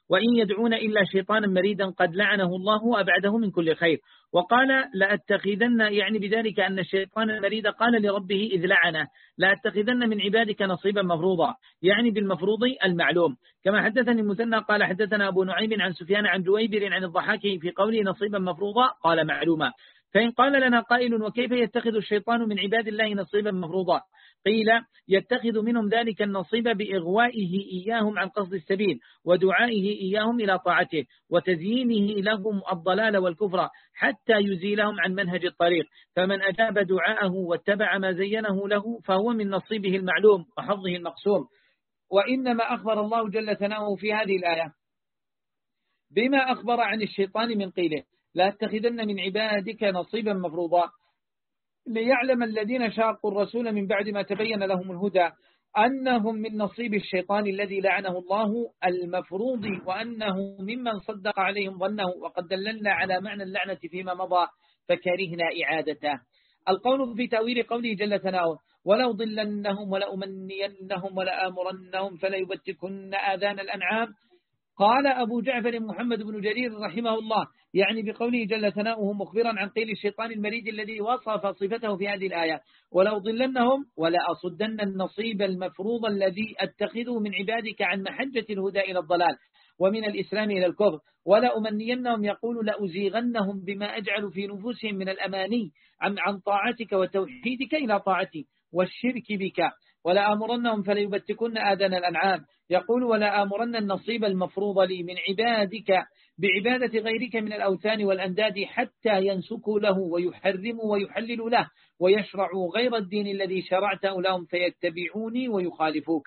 وإن يدعون إلا شيطانا مريدا قد لعنه الله وأبعده من كل خير. وقال لأتخذن، يعني بذلك أن الشيطان المريد قال لربه إذ لعنه لأتخذن من عبادك نصيبا مفروضا، يعني بالمفروض المعلوم. كما حدثني المثنى قال حدثنا أبو نعيم عن سفيان عن جويبر عن الضحاك في قوله نصيبا مفروضا قال معلوما. فإن قال لنا قائل وكيف يتخذ الشيطان من عباد الله نصيبا مفروضا؟ قيل يتخذ منهم ذلك النصيب بإغوائه إياهم عن قصد السبيل ودعائه إياهم إلى طاعته وتزيينه لهم الضلال والكفر حتى يزيلهم عن منهج الطريق، فمن أجاب دعاءه واتبع ما زينه له فهو من نصيبه المعلوم وحظه المقسوم. وإنما أخبر الله جل ثناؤه في هذه الآية بما أخبر عن الشيطان من قيله لا تتخذن من عبادك نصيبا مفروضا، ليعلم الذين شاقوا الرسول من بعد ما تبين لهم الهدى أنهم من نصيب الشيطان الذي لعنه الله المفروض، وأنه ممن صدق عليهم ظنه، وقد دللنا على معنى اللعنة فيما مضى فكرهنا إعادته. القول في تأويل قوله جل ثناؤه ولو ضلنهم ولأمنينهم ولآمرنهم فليبتكن آذان الأنعام. قال أبو جعفر محمد بن جرير رحمه الله يعني بقوله جل ثناؤه مخبرا عن قيل الشيطان المريد الذي وصف صفته في هذه الآية ولو ضلنهم ولا أصدن النصيب المفروض الذي أتخذه من عبادك عن محجة الهدى إلى الضلال ومن الإسلام إلى الكفر، ولا أمنينهم يقول لأزيغنهم بما أجعل في نفوسهم من الأماني عن, عن طاعتك وتوحيدك إلى طاعتي والشرك بك، ولا آمرنهم فليبتكن آذان الأنعام يقول ولا آمرن النصيب المفروض لي من عبادك بعبادة غيرك من الأوثان والأنداد حتى ينسكوا له ويحرموا ويحللوا له ويشرعوا غير الدين الذي شرعته لهم فيتبعوني ويخالفوك.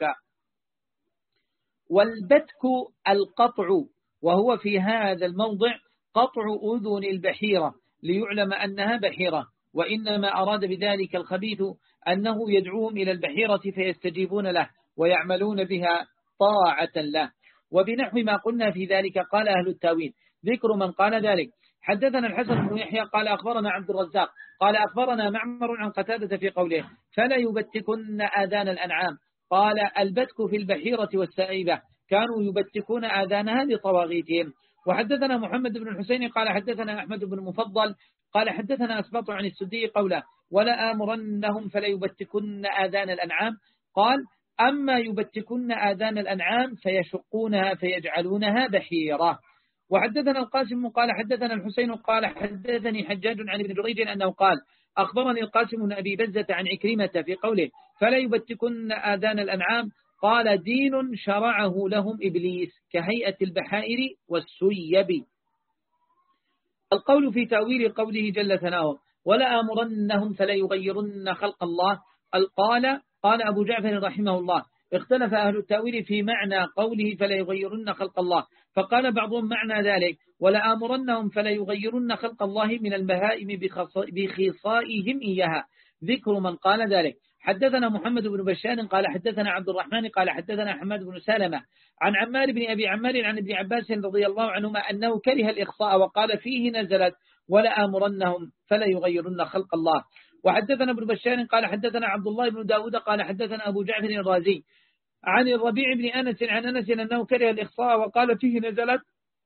والبتك القطع، وهو في هذا الموضع قطع أذن البحيرة ليعلم أنها بحيرة، وإنما أراد بذلك الخبيث أنه يدعوهم إلى البحيرة فيستجيبون له ويعملون بها طاعة له. وبنحو ما قلنا في ذلك قال أهل التاويل ذكر من قال ذلك. حدثنا الحسن بن يحيى قال أخبرنا عبد الرزاق قال أخبرنا معمر عن قتادة في قوله فلا يبتكن آذان الأنعام، قال البتك في البحيرة والسائبة كانوا يبتكون آذانها لطواغيتهم. وحدثنا محمد بن الحسين قال حدثنا أحمد بن مفضل قال حدثنا أسبط عن السدي قوله ولا آمرنهم فلا يبتكن آذان الأنعام، قال أما يبتكن آذان الأنعام فيشقونها فيجعلونها بحيرة. وحدثنا القاسم قال حدثنا الحسين قال حدثني حجاج عن ابن جريج أنه قال أخبرني القاسم بن أبي بزة عن عكرمة في قوله فلا يبتكن آذان الأنعام، قال دين شرعه لهم إبليس كهيئة البحائر والسيب. القول في تأويل قوله جل ثناؤه ولا آمرنهم فلا يغيرن خلق الله، قال قال أبو جعفر رحمه الله اختلف أهل التأويل في معنى قوله فلا يغيرن خلق الله، فقال بعضهم معنى ذلك ولا آمرنهم فلا يغيرن خلق الله من البهائم بخصائهم إياها، ذكر من قال ذلك. حدثنا محمد بن بشار قال حدثنا عبد الرحمن قال حدثنا حماد بن سلمة عن عمار بن أبي عمار عن ابن عباس رضي الله عنهما أنه كره الإخصاء وقال فيه نزلت ولا آمرنهم فلا يغيرن خلق الله. وحدثنا ابن بشار قال حدثنا عبد الله بن داود قال حدثنا أبو جعفر الرازي عن الربيع بن أنس عن أنس أنه كره الإخصاء وقال فيه نزلت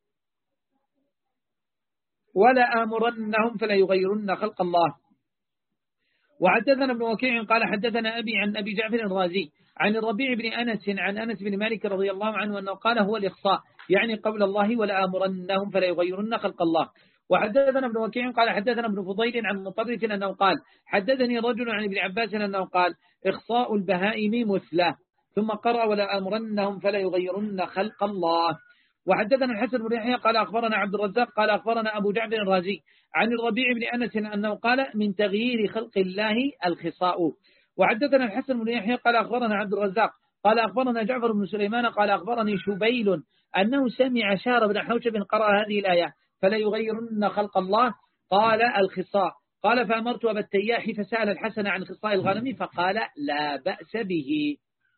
ولا آمرنهم فلا يغيرن خلق الله. وحدثنا ابن وكيع قال حدثنا أبي عن أبي جعفر الرازي عن الربيع بن أنس عن أنس بن مالك رضي الله عنه أنه قال هو الإخصاء يعني قول الله ولا آمرنهم فلا يغيرن خلق الله. وحدثنا ابن وكيع قال حدثنا ابن فضيل عن مطرف أنه قال حدثني رجل عن ابن عباس أنه قال إخصاء البهائم مثله، ثم قرأ ولا آمرنهم فلا يغيرن خلق الله. وحدثنا الحسن بن يحيى قال أخبرنا عبد الرزاق قال أخبرنا أبو جعفر الرازي عن الربيع بن أنس أنه قال من تغيير خلق الله الخصاء. وحدثنا الحسن بن يحيى قال أخبرنا عبد الرزاق قال أخبرنا جعفر بن سليمان قال أخبرني شبيل أنه سمع شهر بن حوشب قرأ هذه الآية فلا يغيرن خلق الله، قال الخصاء، قال فأمرت أبا التياح فسأل الحسن عن خصاء الغنم فقال لا بأس به.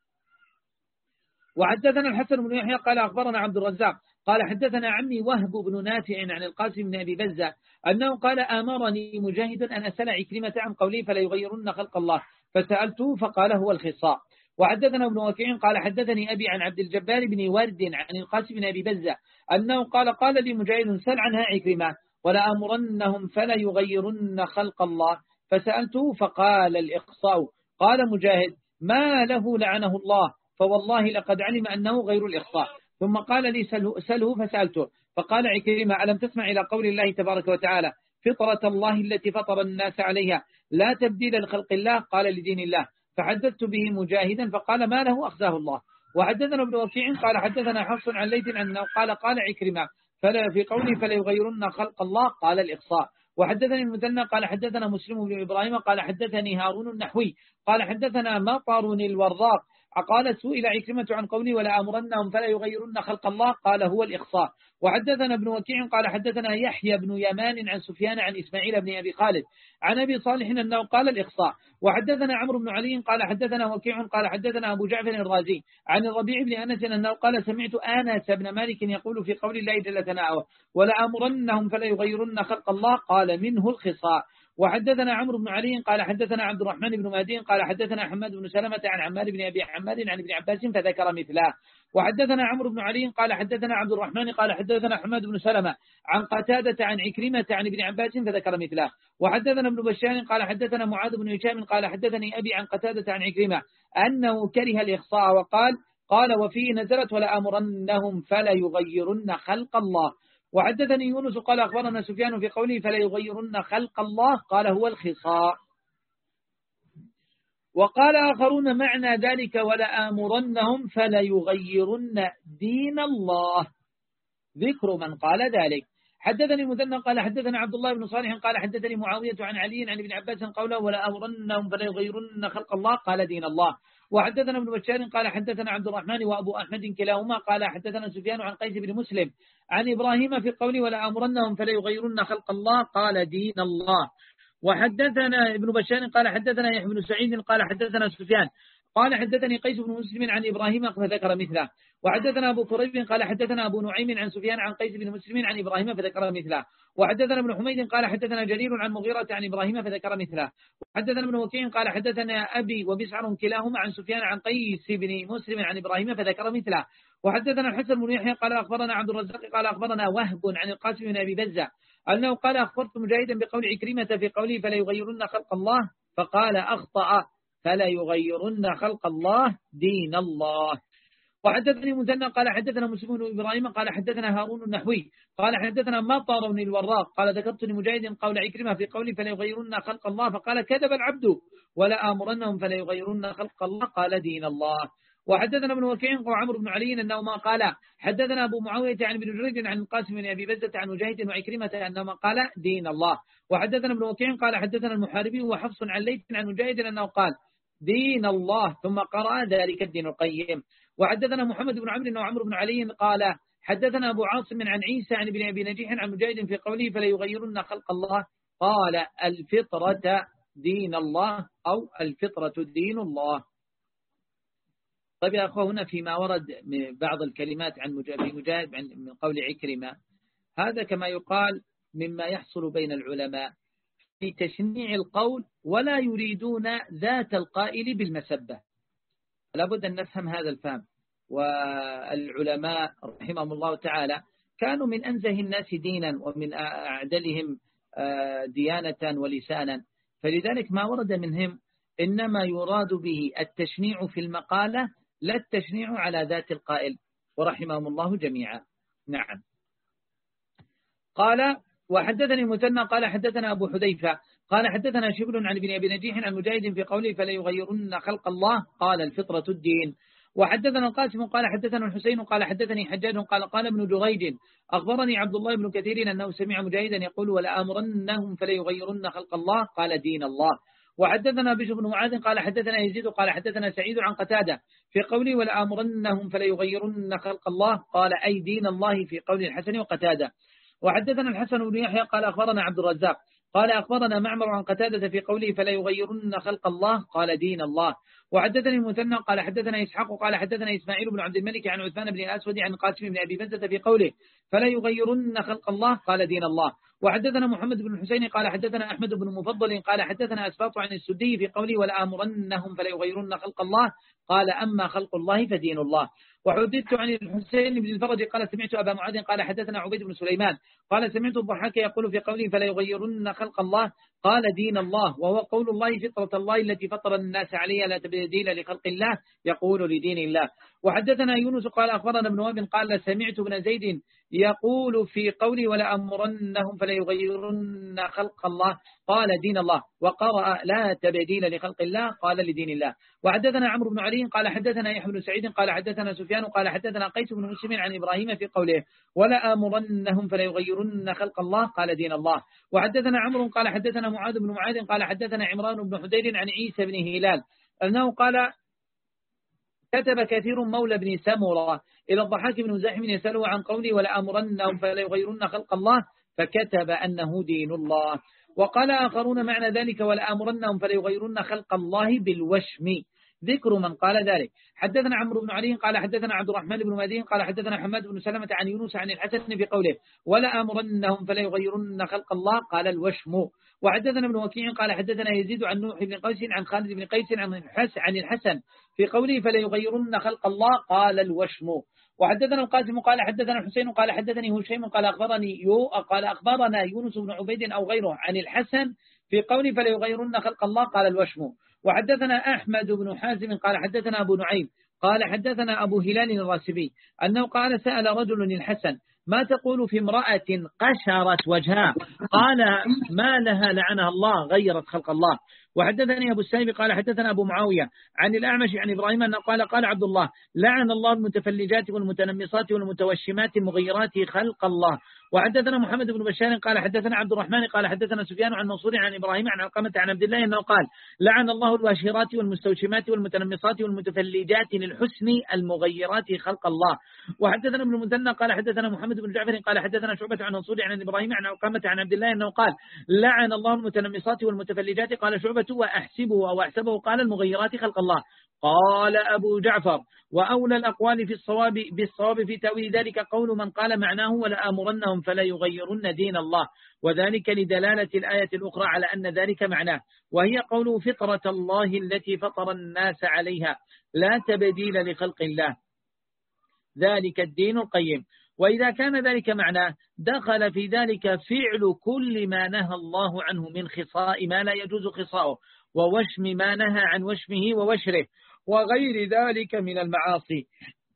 وحدثنا الحسن بن يحيى قال أخبرنا عبد الرزاق قال حدثنا عمي وهب بن نافع عن القاسم بن أبي بزة أنه قال آمرني مجاهد أن أسأل عكرمة عن قوله فلا يغيرن خلق الله، فسألته فقال هو الخصاء. وحدثنا ابن وكيع قال حدثني أبي عن عبد الجبار بن ورد عن القاسم بن أبي بزة أنه قال قال لي مجاهد سل عنها عكرمة ولأمرنهم فلا يغيرن خلق الله، فسألته فقال الإخصاء. قال مجاهد ما له لعنه الله، فوالله لقد علم أنه غير الإخصاء. ثم قال لي سله, سله فسألته فقال عكرمة ألم تسمع إلى قول الله تبارك وتعالى فطرة الله التي فطر الناس عليها لا تبديل لخلق الله، قال لدين الله. فحدثت به مجاهدا فقال ما له أخزاه الله. وحدثنا ابن وكيع قال حدثنا حفص عن ليث أنه قال قال عكرمة فلا في قوله فلا يغيرن خلق الله، قال الإخصاء. وحدثني المثنى قال حدثنا مسلم بن إبراهيم قال حدثني هارون النحوي قال حدثنا مطر الورراق قال سئل عكرمة عن قوله ولا أمرنهم فلا يغيرن خلق الله، قال هو الإخصاء. وحدثنا ابن وكيع قال حدثنا يحيى بن يمان عن سفيان عن إسماعيل بن أبي خالد عن أبي صالح أنه قال الإخصاء. وحدثنا عمرو بن علي قال حدثنا وكيع قال حدثنا أبو جعفر الرازي عن الربيع بن أنس أنه قال سمعت أنس بن مالك يقول في قول الله جل ثناؤه ولا أمرنهم فلا يغيرن خلق الله، قال منه الخصاء. وحدثنا عمرو بن علي قال حدثنا عبد الرحمن بن مهدي قال حدثنا حماد بن سلمة عن عمار بن أبي حماد عن ابن عباس فذكر مثله. وحدثنا عمرو بن علي قال حدثنا عبد الرحمن قال حدثنا حماد بن سلمة عن قتادة عن عكرمة عن ابن عباس فذكر مثله. وحدثنا ابن بشار قال حدثنا معاذ بن هشام قال حدثني أبي عن قتادة عن عكرمة أنه كره الإخصاء وقال قال وفيه نزلت ولا أمرنهم فلا يغيرن خلق الله. وحدثني يونس قال أخبرنا سفيان في قوله فلا يغيرن خلق الله، قال هو الخصاء. وقال آخرون معنى ذلك ولا آمرنهم فلا يغيرن دين الله، ذكر من قال ذلك. حدثني مثنى قال حدثنا عبد الله بن صالح قال حدثني معاوية عن علي عن ابن عباس قوله ولا أمرنهم فلا يغيرن خلق الله، قال دين الله. وحدثنا ابن بشار قال حدثنا عبد الرحمن وأبو أحمد كلاهما قال حدثنا سفيان عن قيس بن مسلم عن إبراهيم في قوله ولا أمرنهم فلا يغيرن خلق الله، قال دين الله. وحدثنا ابن بشار قال حدثنا يحيى بن سعيد قال حدثنا سفيان قال حدثني قيس بن مسلم عن إبراهيم فذكر مثله. وحدثنا أبو كريب قال حدثنا أبو نعيم عن سفيان عن قيس بن مسلم عن إبراهيم فذكر مثله. وحدثنا ابن حميد قال حدثنا جرير عن مغيرة عن إبراهيم فذكر مثله. وحدثنا ابن وكيع قال حدثنا أبي وبسعر كلاهما عن سفيان عن قيس بن مسلم عن إبراهيم فذكر مثله. وحدثنا الحسن بن يحيى قال أخبرنا عبد الرزاق قال أخبرنا وهب عن القاسم بن أبي بزة أنه قال أخبرت مجاهدا بقول عكرمة في قوله فلا يغيرن خلق الله، فقال أخطأ فلا يغيرن خلق الله دين الله. وحدثني مثنى قال حدثنا مسلم بن إبراهيم قال حدثنا هارون النحوي قال حدثنا مطر بن الوراق قال ذكرت لمجاهد قول عكرمة في قوله فلا يغيرن خلق الله، فقال كذب العبد ولا آمرنهم فلا يغيرن خلق الله، قال دين الله. وحدثنا ابن وكيع وعمرو بن علي أنه ما قال حدثنا أبو معاوية عن ابن جريج عن القاسم بن أبي بزة عن مجاهد وعكرمة أنه ما قال دين الله. وحدثنا ابن وكيع قال حدثنا المحاربي وحفص عن ليث عن مجاهد أنه قال دين الله ثم قرأ ذلك الدين القيم. وحدثنا محمد بن عمرو وعمرو بن علي قال حدثنا أبو عاصم عن عيسى عن ابن أبي نجيح عن مجاهد في قوله فلا يغيرن خلق الله، قال الفطرة دين الله أو الفطرة دين الله. طيب يا أخوة هنا فيما ورد بعض الكلمات عن مجاهد من قول عكرمة، هذا كما يقال مما يحصل بين العلماء في تشنيع القول ولا يريدون ذات القائل بالمسبة. لابد أن نفهم هذا الفهم. والعلماء رحمهم الله تعالى كانوا من أنزه الناس دينا ومن أعدلهم ديانة ولسانا، فلذلك ما ورد منهم إنما يراد به التشنيع في المقالة لا التشنيع على ذات القائل، ورحمهم الله جميعا. نعم. قال وحدثني مثنى قال حدثنا أبو حذيفة قال حدثنا شبل عن ابن أبي نجيح عن مجاهد في قوله فلا يغيرن خلق الله، قال الفطرة الدين. وحدثنا القاسم قال حدثنا الحسين قال حدثني حجاج قال قال ابن جريج أخبرني عبد الله بن كثير أنه سمع مجاهدا يقول ولا أمرنهم فلا يغيرن خلق الله، قال دين الله. وحدثنا بشر بن معاذ قال حدثنا يزيد قال حدثنا سعيد عن قتادة في قوله ولا أمرنهم فلا يغيرن خلق الله، قال أي دين الله في قول الحسن وقتادة. وحدثنا الحسن بن يحيى قال أخبرنا عبد الرزاق قال أخبرنا معمر عن قتادة في قوله فلا يغيرن خلق الله قال دين الله. وحدثني المثنى قال حدثنا إسحاق قال حدثنا إسماعيل بن عبد الملك عن عثمان بن الأسود عن قاسم بن أبي بزة في قوله فلا يغيرن خلق الله قال دين الله. وحدثنا محمد بن الحسين قال حدثنا أحمد بن مفضل قال حدثنا أسباط عن السدي في قوله ولا آمرنهم فلا يغيرن خلق الله قال أما خلق الله فدين الله. وحدثت عن الحسين بن الفرج قال سمعت أبا معاذ قال حدثنا عبيد بن سليمان قال سمعت الضحاك يقول في قوله فلا يغيرن خلق الله قال دين الله، وهو قول الله فطرة الله التي فطر الناس عليها لا تبديل لخلق الله يقول لدين الله. وحدثنا يونس قال أخبرنا ابن وهب قال سمعت ابن زيد يقول في قوله ولا أمرنهم فلا يغيرن خلق الله قال دين الله، وقرأ لا تبديل لخلق الله قال لدين الله. وحدثنا عمرو بن علي قال حدثنا يحيى بن سعيد قال حدثنا سفيان قال حدثنا قيس بن مسلم عن إبراهيم في قوله ولا آمرنهم فلا يغيرن خلق الله قال دين الله. وحدثنا عمرو قال حدثنا معاذ بن معاذ قال حدثنا عمران بن حدير عن عيسى بن هلال أنه قال كتب كثير مولى بن سمرة إلى الضحاك بن زاحم يسأله عن قوله ولا آمرنهم فلا يغيرن خلق الله فكتب أنه دين الله. وقال آخرون معنى ذلك ولا آمرنهم فلا يغيرن خلق الله بالوشم، ذكر من قال ذلك. حدثنا عمرو بن علي قال حدثنا عبد الرحمن بن مهدي قال حدثنا حماد بن سلمة عن يونس عن الحسن في قوله ولا آمرنهم فلا يغيرن خلق الله قال الوشم. وحدثنا ابن وكيع قال حدثنا يزيد عن نوح بن قيس عن خالد بن قيس عن الحسن في قوله فلا يغيرن خلق الله قال الوشم. وحدثنا القاسم قال حدثنا الحسين قال حدثني هشيم قال أخبرني يو قال أخبرنا يونس بن عبيد أو غيره عن الحسن في قوله فلا يغيرن خلق الله قال الوشم. وحدثنا أحمد بن حازم قال حدثنا أبو نعيم قال حدثنا أبو هلال الراسبي أنه قال سأل رجل الحسن ما تقول في امرأة قشرت وجهها قال ما لها لعنها الله غيرت خلق الله. وحدثني أبو السائب قال حدثنا أبو معاوية عن الأعمش عن إبراهيم أنه قال قال عبد الله لعن الله المتفلجات والمتنمصات والمتوشمات المغيرات خلق الله. وحدثنا محمد بن بشار قال حدثنا عبد الرحمن قال حدثنا سفيان عن منصور عن إبراهيم عن علقمة عن عبد الله أنه قال لعن الله الواشرات والمستوشمات والمتنمصات والمتفلجات للحسن المغيرات خلق الله. وحدثنا ابن المثنى قال حدثنا محمد بن جعفر قال حدثنا شعبة عن منصور عن إبراهيم عن علقمة عن عبد الله أنه قال لعن الله المتنمصات والمتفلجات قال شعبة وأحسبه أو أحسبه قال المغيرات خلق الله. قال أبو جعفر وأولى الأقوال في الصواب بالصواب في تأويل ذلك قول من قال معناه ولا آمرنهم فلا يغيرن دين الله، وذلك لدلالة الآية الأخرى على أن ذلك معناه، وهي قوله فطرة الله التي فطر الناس عليها لا تبديل لخلق الله ذلك الدين القيم. وإذا كان ذلك معناه دخل في ذلك فعل كل ما نهى الله عنه من خصاء ما لا يجوز خصاؤه ووشم ما نهى عن وشمه ووشره وغير ذلك من المعاصي،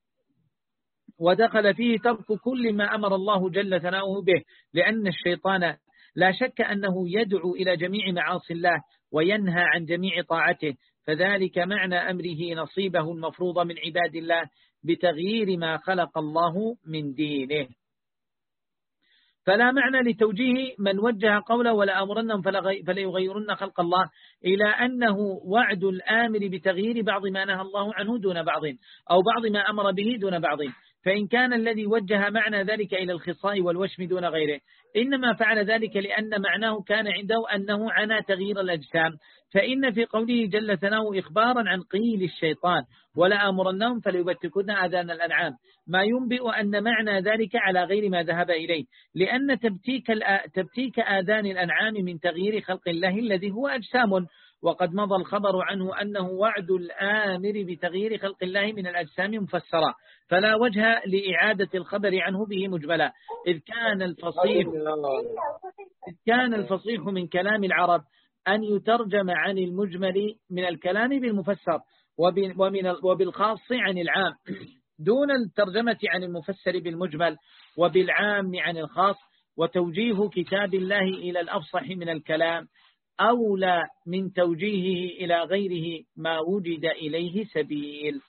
ودخل فيه ترك كل ما أمر الله جل ثناؤه به، لأن الشيطان لا شك أنه يدعو إلى جميع معاصي الله وينهى عن جميع طاعته، فذلك معنى أمره نصيبه المفروض من عباد الله بتغيير ما خلق الله من دينه. فلا معنى لتوجيه من وجه قوله ولا أمرنهم فلا يغيرن خلق الله إلى أنه وعد الآمر بتغيير بعض ما نهى الله عنه دون بعض، أو بعض ما أمر به دون بعض، فإن كان الذي وجه معنى ذلك إلى الخصاء والوشم دون غيره إنما فعل ذلك لأن معناه كان عنده أنه عنى تغيير الأجسام، فإن في قوله جل ثناؤه إخبارا عن قيل الشيطان ولا أمرنهم فليبتكن آذان الأنعام ما ينبئ أن معنى ذلك على غير ما ذهب إليه، لأن تبتيك, تبتيك آذان الأنعام من تغيير خلق الله الذي هو أجسام، وقد مضى الخبر عنه أنه وعد الآمر بتغيير خلق الله من الأجسام مفسرا، فلا وجه لإعادة الخبر عنه به مجملا، إذ كان الفصيح إذ كان الفصيح من كلام العرب أن يترجم عن المجمل من الكلام بالمفسر ومن وبالخاص عن العام دون الترجمة عن المفسر بالمجمل وبالعام عن الخاص، وتوجيه كتاب الله إلى الأفصح من الكلام أولى من توجيهه إلى غيره ما وجد إليه سبيل.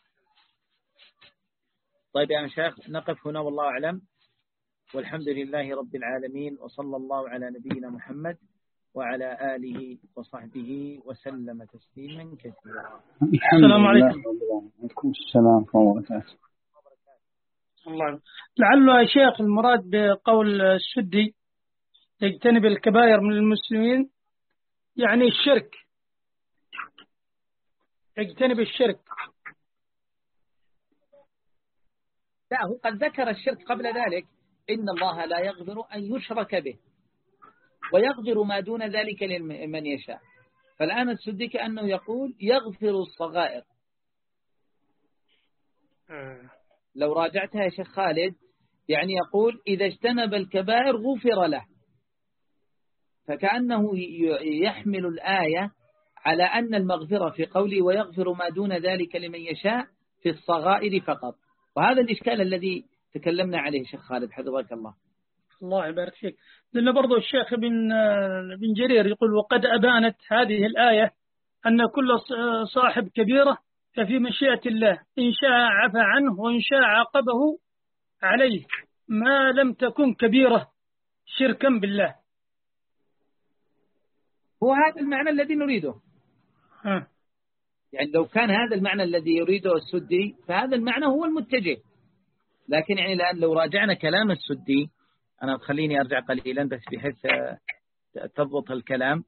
طيب يا شيخ نقف هنا والله أعلم، والحمد لله رب العالمين، وصلى الله على نبينا محمد وعلى آله وصحبه وسلم تسليما كثيرا.
السلام عليكم.
وعليكم السلام ورحمة الله وبركاته.
الله لعله يا شيخ المراد بقول السدي يجتنب الكبائر من المسلمين يعني الشرك، يجتنب الشرك.
لا، هو قد ذكر الشرك قبل ذلك، إن الله لا يغفر أن يشرك به ويغفر ما دون ذلك لمن يشاء. فالآن السدي كأنه يقول يغفر الصغائر. لو راجعتها يا شيخ خالد يعني يقول إذا اجتنب الكبائر غفر له، فكأنه يحمل الآية على أن المغفرة في قوله ويغفر ما دون ذلك لمن يشاء في الصغائر فقط. وهذا الإشكال الذي تكلمنا عليه شيخ خالد حفظك الله.
الله يبارك فيك. لأن برضو الشيخ بن بن جرير يقول وقد أبانت هذه الآية أن كل صاحب كبيرة ففي مشيئة الله، إن شاء عفى عنه وإن شاء عاقبه عليه، ما لم تكن كبيرة شركا بالله.
هو هذا المعنى الذي نريده.
ها.
يعني لو كان هذا المعنى الذي يريده السدي فهذا المعنى هو المتجه، لكن يعني الآن لو راجعنا كلام السدي، أنا خليني أرجع قليلا بس بحيث تضبط الكلام.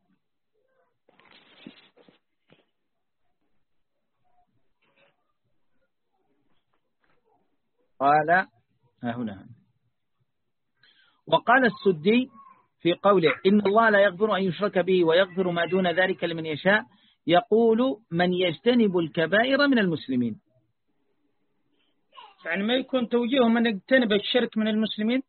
قال ها هنا، وقال السدي في قوله إن الله لا يغفر أن يشرك به ويغفر ما دون ذلك لمن يشاء، يقول من يجتنب الكبائر من المسلمين.
يعني ما يكون توجيه من يجتنب الشرك من المسلمين؟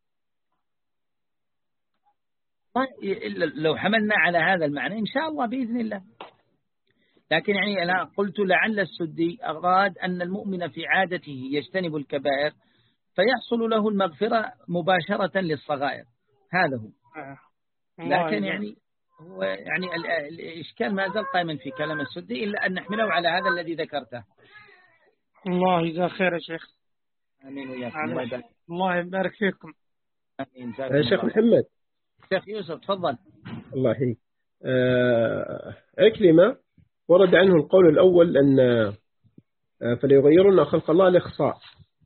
لو حملنا على هذا المعنى إن شاء الله بإذن الله. لكن يعني أنا قلت لعل السدي أراد أن المؤمن في عادته يجتنب الكبائر فيحصل له المغفرة مباشرة للصغائر، هذا هو. لكن يعني هو يعني الإشكال ما زال قائما في كلام السدي إلا أن نحمله على هذا الذي ذكرته.
الله يجزاه خير يا شيخ.
آمين وياكم.
الله يبارك فيكم.
آمين.
يا شيخ محمد.
شيخ يوسف تفضل.
الله يحييك. آه عكرمة ورد عنه القول الأول أن آه فليغيرن خلق الله الإخصاء.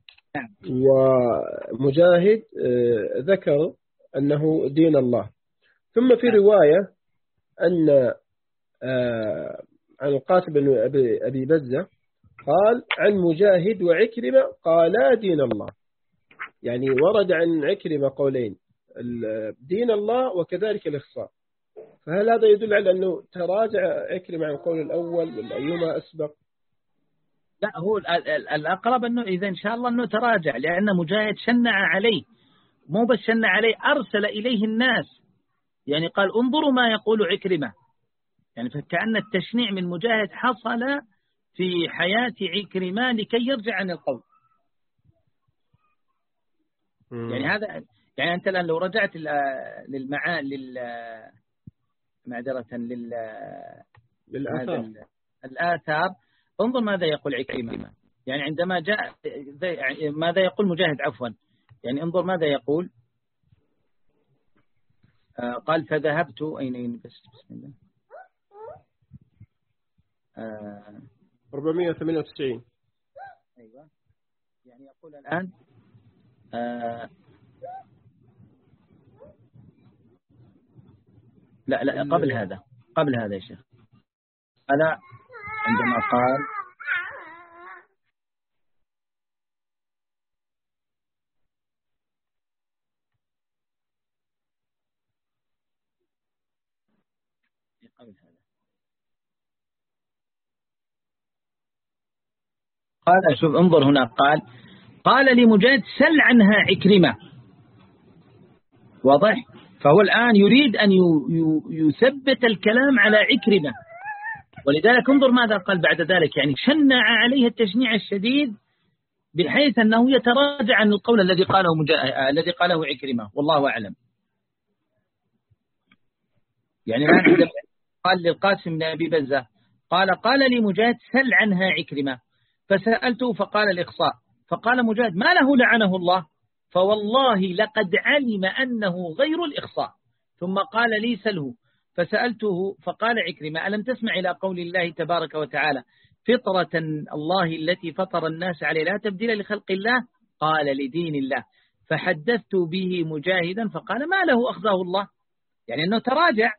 ومجاهد آه ذكر أنه دين الله. ثم في رواية أن آه عن القاسم بن أبي, أبي بزة قال عن مجاهد وعكرمة قالا دين الله. يعني ورد عن عكرمة قولين، دين الله وكذلك الإخصاء. فهل هذا يدل على أنه تراجع عكرمة عن القول الأول ولا أيهما أسبق؟
لا، هو الأقرب أنه إذا إن شاء الله أنه تراجع، لأن مجاهد شنع عليه، مو بس شنع عليه، أرسل إليه الناس، يعني قال انظروا ما يقول عكرمة. يعني فكأن التشنيع من مجاهد حصل في حياة عكرمة لكي يرجع عن القول. م. يعني هذا يعني أنت الآن لو رجعت للمعا لل معذرة لل
للآثار
الآثار انظر ماذا يقول عكرمة. يعني عندما جاء ماذا يقول مجاهد عفوا يعني انظر ماذا يقول. آه قال فذهبت أين بس بسم الله آه
أربعمائة وثمانية وتسعين.
أيوة. يعني يقول الآن آه لا لا قبل هذا قبل هذا يا شيخ. أنا عندما قال قبل هذا قال شوف انظر هنا قال قال لمجاهد سل عنها عكرمة. واضح؟ فهو الآن يريد أن يثبت الكلام على عكرمة، ولذلك انظر ماذا قال بعد ذلك. يعني شنع عليه التشنيع الشديد بحيث أنه يتراجع عن القول الذي قاله مجا... الذي قاله عكرمة، والله أعلم. يعني الآن قال للقاسم بن أبي بزة قال قال لي مجاهد سل عنها عكرمة، فسألته فقال الإخصاء، فقال مجاهد ما له لعنه الله، فوالله لقد علم أنه غير الإخصاء، ثم قال لي سله، فسألته فقال عكرمة ألم تسمع إلى قول الله تبارك وتعالى فطرة الله التي فطر الناس عليه لا تبديل لخلق الله، قال لدين الله، فحدثت به مجاهدا فقال ما له أخذه الله، يعني أنه تراجع.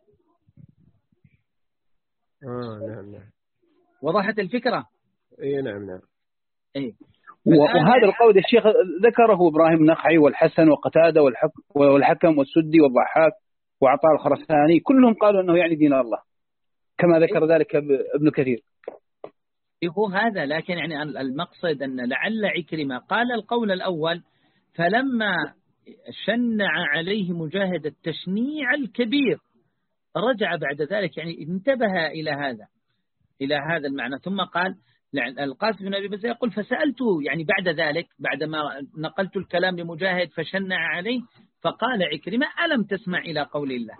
آه نعم نعم.
وضحت الفكرة؟
إيه نعم نعم.
إيه.
وهذا القول الشيخ ذكره إبراهيم النخعي والحسن وقتادة والحكم والسدي والضحاك وعطاء الخرساني، كلهم قالوا أنه يعني دين الله كما ذكر ذلك ابن كثير.
هو هذا، لكن يعني المقصد أن لعل عكرمة قال القول الأول، فلما شنع عليه مجاهد التشنيع الكبير رجع بعد ذلك، يعني انتبه إلى هذا إلى هذا المعنى، ثم قال القاسم بن أبي بزة يقول فسألته يعني بعد ذلك بعدما نقلت الكلام لمجاهد فشنع عليه، فقال عكرمة ألم تسمع إلى قول الله؟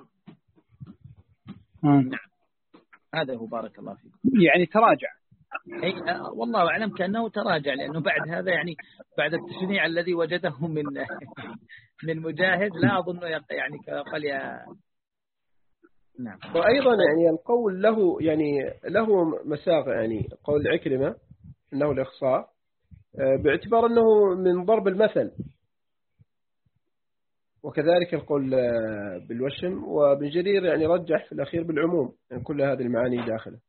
نعم.
هذا هو بارك الله فيك.
يعني تراجع.
أي والله أعلم كأنه تراجع، لأنه بعد هذا يعني بعد التشنيع الذي وجده من من مجاهد لا أظن يعني قال يا نعم.
وأيضا يعني القول له يعني له مساق، يعني قول عكرمة أنه الإخصاء باعتبار أنه من ضرب المثل، وكذلك القول بالوشم، وابن جرير يعني رجح في الأخير بالعموم، يعني كل هذه المعاني داخله.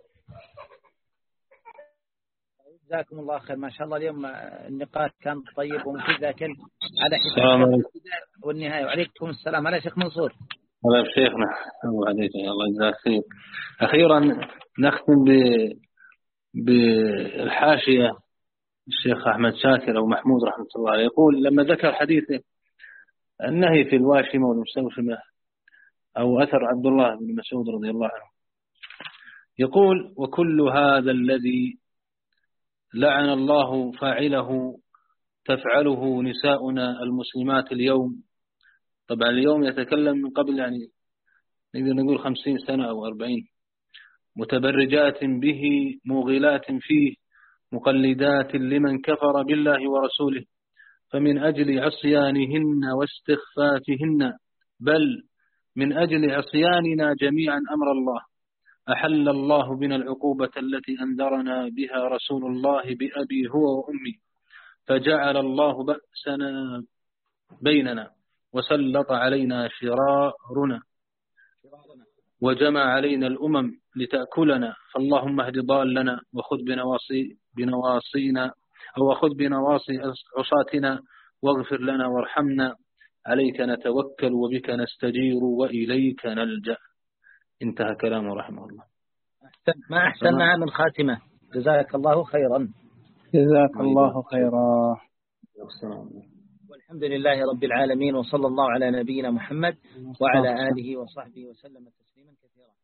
جزاكم الله خير، ما شاء الله اليوم النقاش كان طيب ومفيد، لكن على
حساب
والنهاية. وعليكم السلام على شيخ منصور.
الله شيخنا الله عليك الله يجزاك خير. أخيرا نختم ب بالحاشية الشيخ أحمد شاكر أو محمود رحمة الله عليه، يقول لما ذكر حديث النهي في الواشمة والمستوشمة أو أثر عبد الله بن مسعود رضي الله عنه، يقول وكل هذا الذي لعن الله فاعله تفعله نساؤنا المسلمات اليوم. طبعا اليوم يتكلم من قبل يعني نقدر نقول خمسين سنة أو أربعين، متبرجات به موغلات فيه مقلدات لمن كفر بالله ورسوله، فمن أجل عصيانهن واستخفافهن بل من أجل عصياننا جميعا أمر الله أحل الله بنا العقوبة التي أنذرنا بها رسول الله بأبي هو وأمي، فجعل الله بأسنا بيننا وسلط علينا شرارنا وجمع علينا الأمم لتأكلنا، فاللهم اهد ضالنا وخذ بنواصي بنواصينا أو خذ بنواصي عصاتنا واغفر لنا وارحمنا، عليك نتوكل وبك نستجير وإليك نلجأ. انتهى كلامه رحمه الله.
ما أحسن من الخاتمة، جزاك الله خيرا.
جزاك الله خيرا.
والحمد لله رب العالمين، وصلى الله على نبينا محمد وعلى آله وصحبه وسلم تسليما كثيرا.